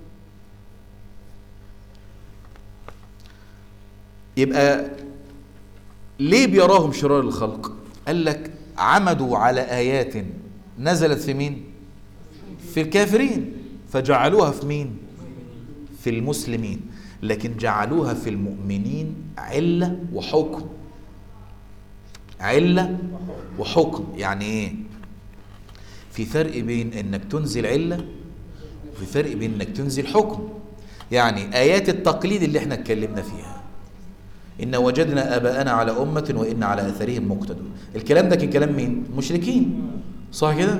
يبقى ليه بيراهم شرار الخلق؟ قال لك عمدوا على آيات نزلت في مين؟ في الكافرين، فجعلوها في مين؟ في المسلمين. لكن جعلوها في المؤمنين علة وحكم. علة وحكم يعني ايه؟ في فرق بين انك تنزل علة وفي فرق بين انك تنزل حكم. يعني آيات التقليد اللي احنا اتكلمنا فيها، إن وجدنا آباءنا على أمة وإن على أثرهم مقتدون، الكلام ده كان كلام مين؟ المشركين، صح كده؟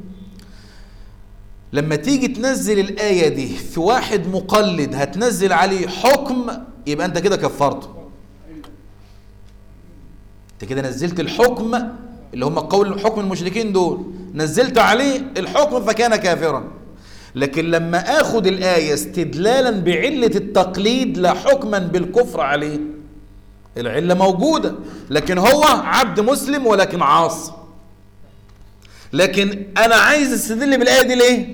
لما تيجي تنزل الآية دي في واحد مقلد هتنزل عليه حكم، يبقى أنت كده كفرته. أنت كده نزلت الحكم اللي هم قول حكم المشركين دول، نزلت عليه الحكم فكان كافرا. لكن لما آخد الآية استدلالا بعلة التقليد لا حكما بالكفر عليه، العلة موجودة لكن هو عبد مسلم ولكن عاصي. لكن أنا عايز استدل بالآية دي ليه؟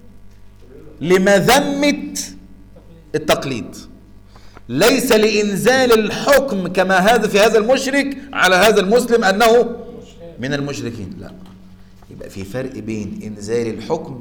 لمذمة التقليد، ليس لإنزال الحكم كما هذا في هذا المشرك على هذا المسلم أنه من المشركين، لا. يبقى في فرق بين إنزال الحكم،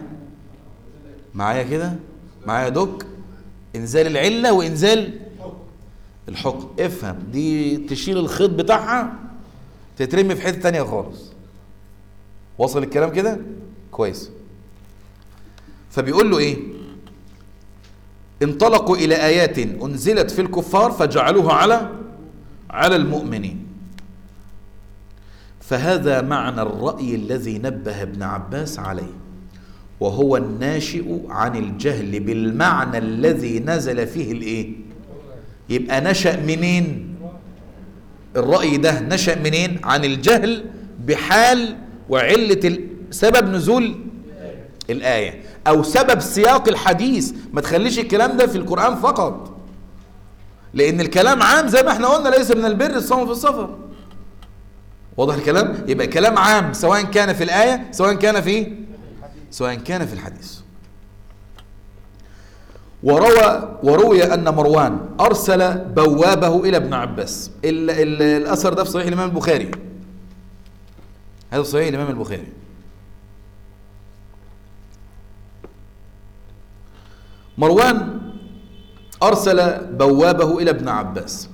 معايا كده، معايا دوك، إنزال العلة وإنزال الحكم. افهم دي، تشيل الخيط بتاعها تترمي في حتة تانية خالص. وصل الكلام كده كويس؟ فبيقول له ايه؟ انطلقوا الى ايات انزلت في الكفار فجعلوها على المؤمنين. فهذا معنى الرأي الذي نبه ابن عباس عليه، وهو الناشئ عن الجهل بالمعنى الذي نزل فيه الايه. يبقى نشأ منين الرأي ده؟ نشأ منين؟ عن الجهل بحال وعلة سبب نزول الآية أو سبب سياق الحديث. ما تخليش الكلام ده في القرآن فقط، لأن الكلام عام زي ما احنا قلنا، ليس من البر الصوم في السفر. واضح الكلام؟ يبقى كلام عام سواء كان في الآية سواء كان في الحديث. وروي أن مروان أرسل بوابه إلى ابن عباس. الأثر ده في صحيح الإمام البخاري، هذا صحيح الإمام البخاري. مروان أرسل بوابه إلى ابن عباس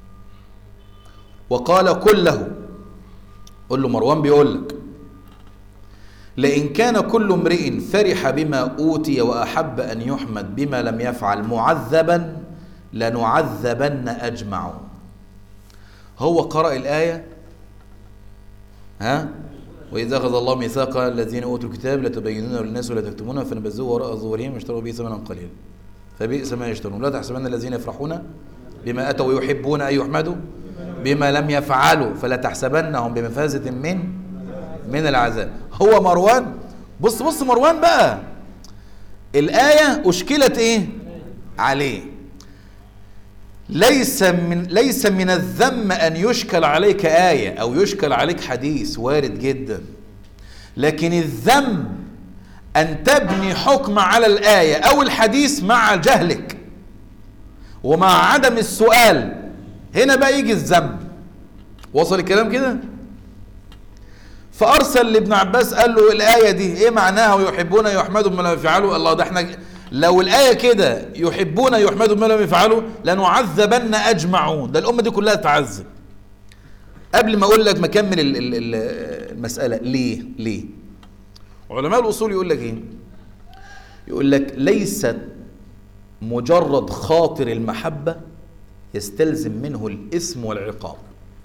وقال قل له، قل له مروان بيقول لك: لئن كان كل امرئ فرح بما أوتي وأحب أن يحمد بما لم يفعل معذبا لنعذبن أجمعون. هو قرأ الآية وإذا أخذ الله ميثاق الذين أوتوا الكتاب لتبينونه للناس ولا تكتمونه فنبذوه وراء ظهورهم واشتروا به ثمنا قليلا فبئس ما يشترون. لا تحسبن الذين يفرحون بما أتوا ويحبون أن يحمدوا بما لم يفعلوا فلا تحسبنهم بمفازة من العذاب. هو مروان، بص مروان بقى، الآية أشكلت إيه عليه. ليس من الذم أن يشكل عليك آية أو يشكل عليك حديث، وارد جدا، لكن الذم أن تبني حكم على الآية أو الحديث مع جهلك ومع عدم السؤال. هنا بقى يجي الذم. وصل الكلام كده؟ فأرسل لابن عباس قال له الآية دي إيه معناها؟ ويحبون يحمدوا بما لم يفعلوا. الله، ده احنا لو الآية كده يحبون يحمدوا بما لم يفعلوا لنعذبن أجمعون، ده الأمة دي كلها تعذب. قبل ما أقول لك مكمل المسألة، ليه؟ علماء الأصول يقول لك إيه؟ يقول لك ليست مجرد خاطر المحبة يستلزم منه الإثم والعقاب.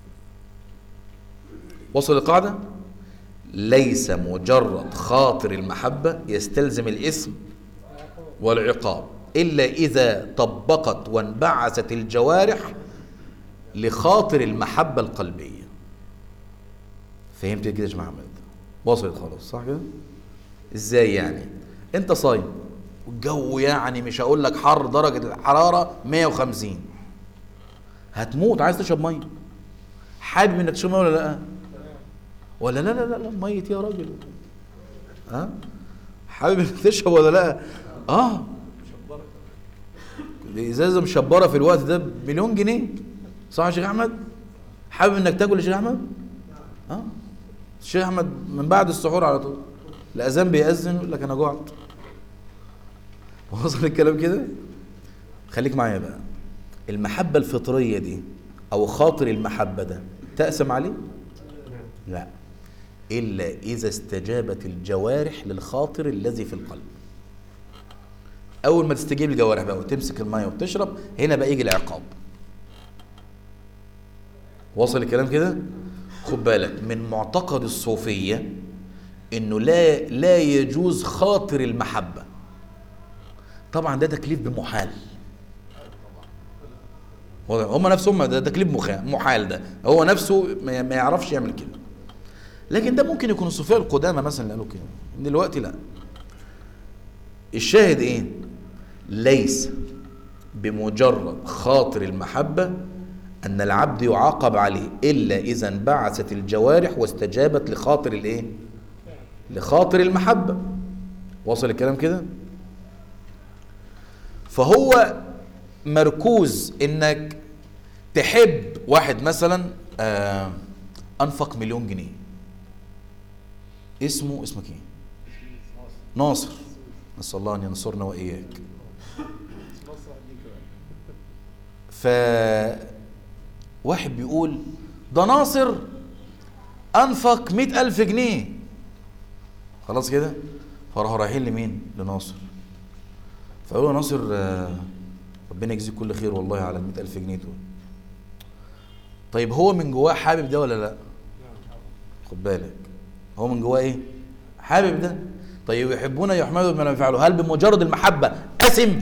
وصل القاعدة؟ ليس مجرد خاطر المحبة يستلزم الإثم والعقاب إلا إذا طبقت وانبعثت الجوارح لخاطر المحبة القلبية. فهمت كده يا محمد؟ وصلت خلاص صح كده؟ إزاي يعني؟ أنت صايم والجو يعني مش هقول لك حر، درجة الحرارة 150، هتموت، عايز تشرب مية، حابب إنك تشرب مية ولا لأ؟ ولا لا لا لا, لا ميت يا راجل. ها حابب انك تشرب ولا لا؟ الازازه مشبره في الوقت ده ب1,000,000 جنيه، صح يا شيخ احمد؟ حابب انك تاكل يا شيخ احمد؟ الشيخ احمد من بعد السحور على طول الاذان بيأذن يقول لك انا جوعت. وصل الكلام كده؟ خليك معايا بقى. المحبه الفطريه دي او خاطر المحبه ده تأسم عليه؟ لا، الا اذا استجابت الجوارح للخاطر الذي في القلب. اول ما تستجيب الجوارح بقى وتمسك الميه وتشرب، هنا بقى يجي العقاب. وصل الكلام كده؟ خد بالك من معتقد الصوفيه انه لا يجوز خاطر المحبه. طبعا ده تكليف بمحال. هم نفسهم ده تكليف محال، ده هو نفسه ما يعرفش يعمل كده. لكن ده ممكن يكون الصوفيه القدامى مثلا اللي قالوا كده، دلوقتي لا. الشاهد ايه؟ ليس بمجرد خاطر المحبة أن العبد يعاقب عليه إلا إذا انبعثت الجوارح واستجابت لخاطر الإيه؟ لخاطر المحبة. وصل الكلام كده؟ فهو مركوز إنك تحب واحد مثلا أنفق 1,000,000 جنيه، اسمك إيه؟ ناصر. نسأل الله أن ينصرنا وإياك. واحد بيقول ده ناصر أنفق 100,000 جنيه. خلاص كده؟ فراحوا رايحين لمين؟ لناصر. فقالوا ناصر ربنا يجزيك كل خير والله على 100,000 جنيه دول. طيب هو من جواه حابب ده ولا لا؟ خد بالك، هو من جواه ايه؟ حابب ده. طيب يحبون يحمدوا بما لم يفعلوا، هل بمجرد المحبة أثم؟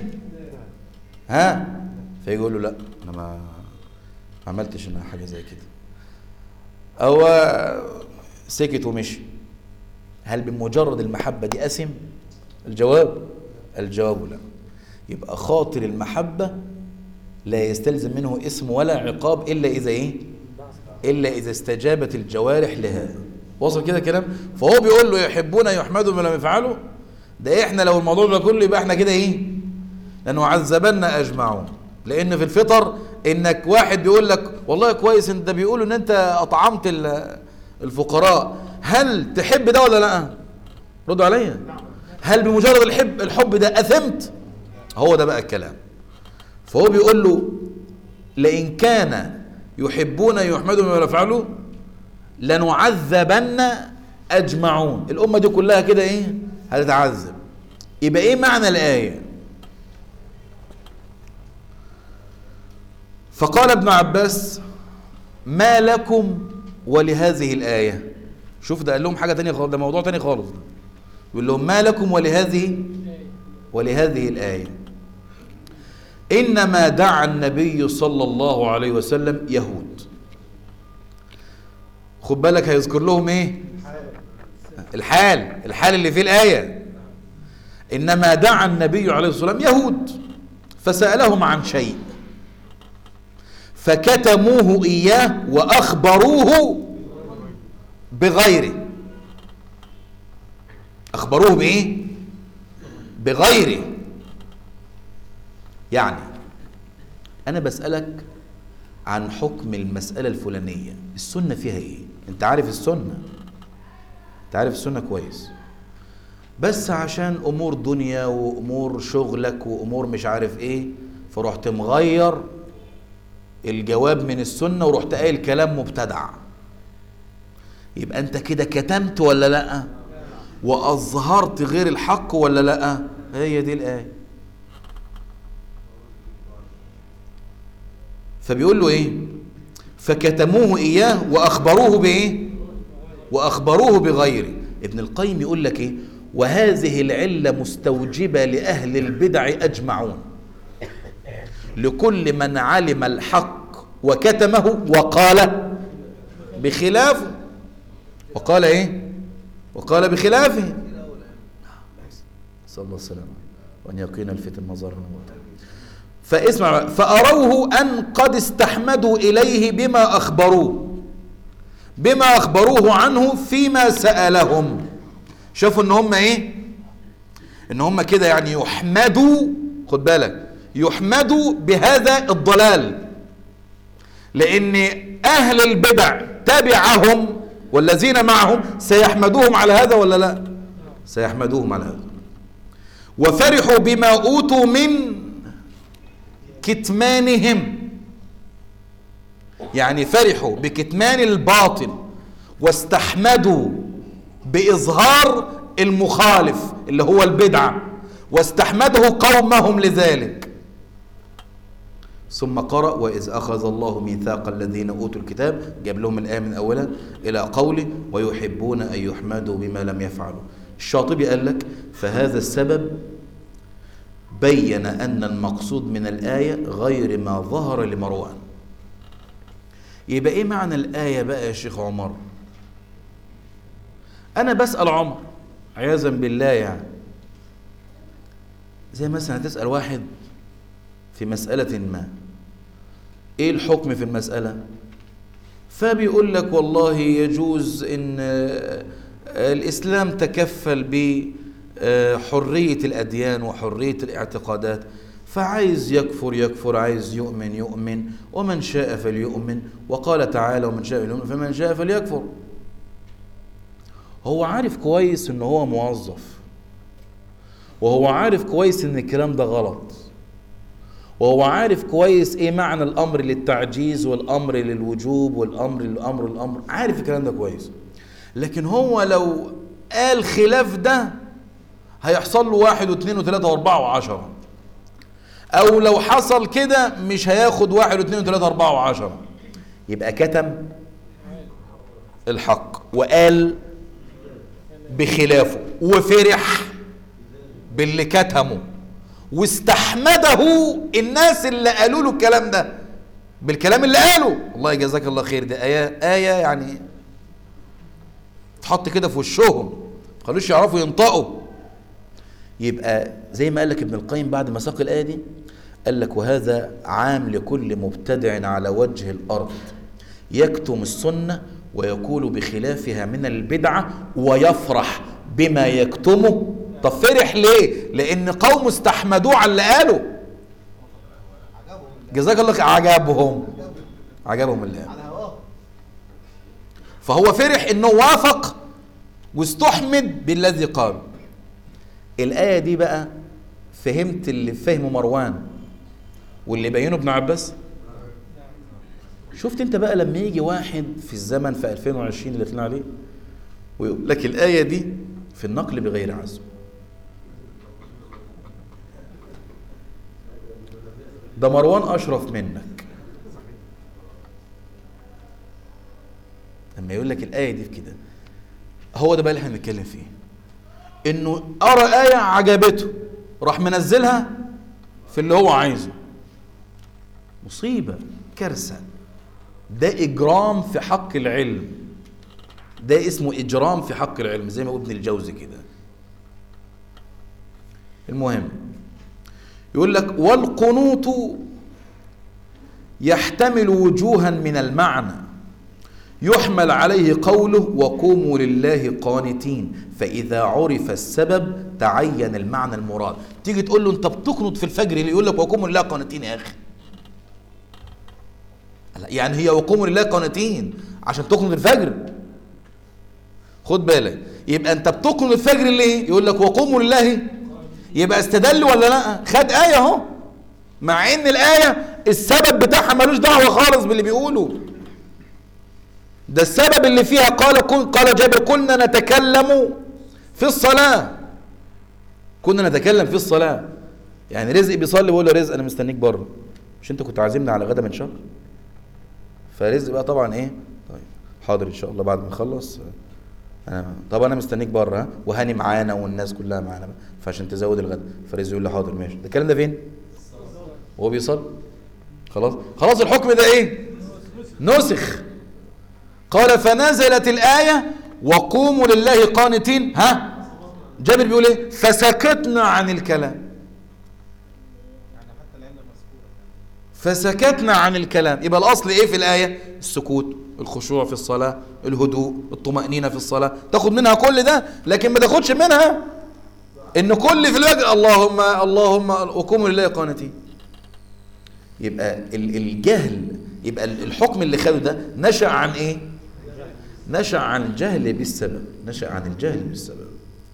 فيقول له لا أنا ما عملتش أنا حاجة زي كده، أو سكت ومشي. هل بمجرد المحبة دي أثم؟ الجواب لا. يبقى خاطر المحبة لا يستلزم منه اسم ولا عقاب إلا إذا إيه؟ إلا إذا استجابت الجوارح لها. وصل كده كلام؟ فهو بيقول له يحبون يحمدوا بما لم يفعلوا. ده احنا لو الموضوع ده كله يبقى احنا كده ايه؟ لانه عذبنا اجمعون. لان في الفطر انك واحد بيقول لك والله كويس انت بيقولوا ان انت اطعمت الفقراء، هل تحب ده ولا لا؟ ردوا عليا. هل بمجرد الحب ده اثمت؟ هو ده بقى الكلام. فهو بيقول له لئن كان يحبون يحمدوا بما لم يفعلوا لنعذبن اجمعون. الامه دي كلها كده ايه؟ هتتعذب. يبقى ايه معنى الايه؟ فقال ابن عباس ما لكم ولهذه الايه. شوف ده قال لهم حاجه تانية خالص، ده موضوع تاني خالص. يقول لهم ما لكم ولهذه الايه انما دعا النبي صلى الله عليه وسلم يهود. خد بالك هيذكر لهم ايه؟ الحال اللي في الآية. إنما دعا النبي عليه الصلاة والسلام يهود فسألهم عن شيء فكتموه إياه وأخبروه بغيره. أخبروه بإيه؟ بغيره. يعني أنا بسألك عن حكم المسألة الفلانية، السنة فيها إيه؟ أنت عارف السنة، كويس، بس عشان أمور دنيا وأمور شغلك وأمور مش عارف إيه فرحت مغير الجواب من السنة ورحت قايل كلام مبتدع. يبقى أنت كده كتمت ولا لأ؟ وأظهرت غير الحق ولا لأ؟ هي دي الآية. فبيقول له إيه؟ فكتموه إياه وأخبروه بإيه؟ وأخبروه بغيره. ابن القيم يقول لك إيه؟ وهذه العلة مستوجبة لأهل البدع أجمعون، لكل من علم الحق وكتمه وقال بخلافه. وقال إيه؟ وقال بخلافه. صلى الله عليه وسلم وأن يقينا الفتن مظهرنا وباطنا. فاسمع، فأروه أن قد استحمدوا إليه بما أخبروه بما أخبروه عنه فيما سألهم. شافوا ان هم ايه؟ ان هم كده يعني يحمدوا، خد بالك، يحمدوا بهذا الضلال، لان اهل البدع تبعهم والذين معهم سيحمدوهم على هذا ولا لا؟ سيحمدوهم على هذا. وفرحوا بما اوتوا من كتمانهم، يعني فرحوا بكتمان الباطل واستحمدوا بإظهار المخالف اللي هو البدعة، واستحمده قومهم لذلك. ثم قرأ وإذ أخذ الله ميثاق الذين أوتوا الكتاب، جاب لهم الآية من أولها إلى قوله ويحبون أن يحمدوا بما لم يفعلوا. الشاطبي قال لك فهذا السبب بين أن المقصود من الآية غير ما ظهر لمروان. يبقى إيه معنى الآية بقى يا شيخ عمر؟ أنا بسأل عمر عياذا بالله، يعني زي مثلا هتسأل واحد في مسألة ما، إيه الحكم في المسألة؟ فبيقول لك والله يجوز إن الإسلام تكفل بحرية الأديان وحرية الاعتقادات، فعايز يكفر يكفر، عايز يؤمن يؤمن، ومن شاء فليؤمن، وقال تعالى ومن شاء فليؤمن فمن شاء فليكفر. هو عارف كويس إنه هو موظف، وهو عارف كويس إن الكلام ده غلط، وهو عارف كويس إيه معنى الأمر للتعجيز والأمر للوجوب والأمر عارف الكلام ده كويس. لكن هو لو قال خلاف ده هيحصل له 1 و2 و3 و4 و10، أو لو حصل كده مش هياخد 1 و2 و3 و4 و10. يبقى كتم الحق وقال بخلافه وفرح باللي كتمه، واستحمده الناس اللي قالوا له الكلام ده بالكلام اللي قاله. والله جزاك الله خير، دي آية يعني تحط كده في وشهم ما خلوش يعرفوا ينطقوا. يبقى زي ما قال لك ابن القيم بعد ما ساق الآية دي، قال لك وهذا عام لكل مبتدع على وجه الأرض يكتم السنة ويقول بخلافها من البدعة ويفرح بما يكتمه. طب فرح ليه؟ لأن قوم استحمدوه على اللي قالوا. جزاك الله خير. عجبهم اللي قالوا، فهو فرح انه وافق واستحمد بالذي قال. الآية دي بقى فهمت اللي فهمه مروان واللي بينه ابن عباس؟ شفت انت بقى لما يجي واحد في الزمن في 2020 اللي طلعنا عليه ويقول لك الآية دي في النقل بغير عزم، ده مروان أشرف منك. لما يقول لك الآية دي في كده، هو ده بقى اللي احنا بنتكلم فيه، انه قرأ آية عجبته راح منزلها في اللي هو عايزه. مصيبة، كارثة، ده إجرام في حق العلم، ده اسمه إجرام في حق العلم زي ما ابن الجوزي كده. المهم يقول لك والقنوط يحتمل وجوها من المعنى يحمل عليه قوله وقوموا لله قانتين، فإذا عرف السبب تعين المعنى المراد. تيجي تقول له انت بتقنط في الفجر اللي يقول لك وقوموا لله قانتين يا أخي، يعني هي وقوموا لله قانتين عشان تقنط الفجر؟ خد بالك، يبقى انت بتقنط الفجر ليه؟ يقول لك وقوموا لله، يبقى استدل ولا لا؟ خد آية اهو، مع ان الآية السبب بتاعها ملوش دعوة خالص باللي بيقوله. ده السبب اللي فيها قال جابر كنا نتكلم في الصلاة، كنا نتكلم في الصلاة. يعني رزق بيصلي بيقول له رزق انا مستنيك بره، مش انت كنت عازمنا على غدا من شهر؟ فرزق بقى طبعا ايه، طيب حاضر ان شاء الله بعد ما نخلص طبعا انا مستنيك بره، وهاني معانا والناس كلها معانا فعشان تزود الغدا. فرزق يقول له حاضر ماشي. ده الكلام ده فين؟ وهو بيصلي. خلاص الحكم ده ايه؟ نسخ. قال فنزلت الآية وقوموا لله قانتين. جابر بيقول ايه؟ فسكتنا عن الكلام، فسكتنا عن الكلام. يبقى الأصل ايه في الآية؟ السكوت. الخشوع في الصلاة، الهدوء، الطمأنينة في الصلاة، تاخد منها كل ده، لكن ما تاخدش منها ان كل في الوجه اللهم وقوموا لله قانتين. يبقى الجهل، يبقى الحكم اللي خده ده نشأ عن ايه؟ نشأ عن الجهل بالسبب، نشأ عن الجهل بالسبب.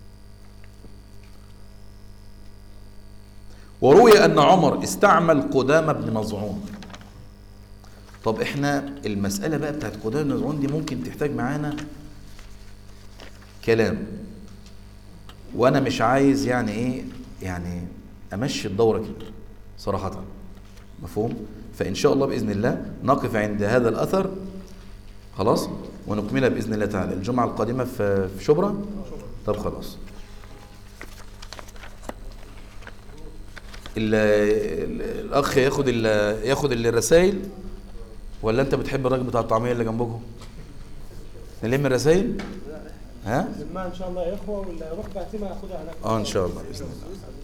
وروي أن عمر استعمل قدامة بن مظعون. طب احنا المسألة بقى بتاعت قدامة بن مظعون دي ممكن تحتاج معانا كلام، وانا مش عايز يعني ايه، يعني امشي الدورة كده صراحة، مفهوم؟ فإن شاء الله بإذن الله نقف عند هذا الأثر خلاص، ونكملها بإذن الله تعالى الجمعة القادمة في شبرا. طب خلاص، الأخ ياخد الرسائل، ولا أنت بتحب الراجل بتاع الطعمية اللي جنبكم؟ نلم الرسائل؟ ها؟ إن شاء الله يا إخوة، واللي يروح بعتمها ياخدها هناك. إن شاء الله بإذن الله.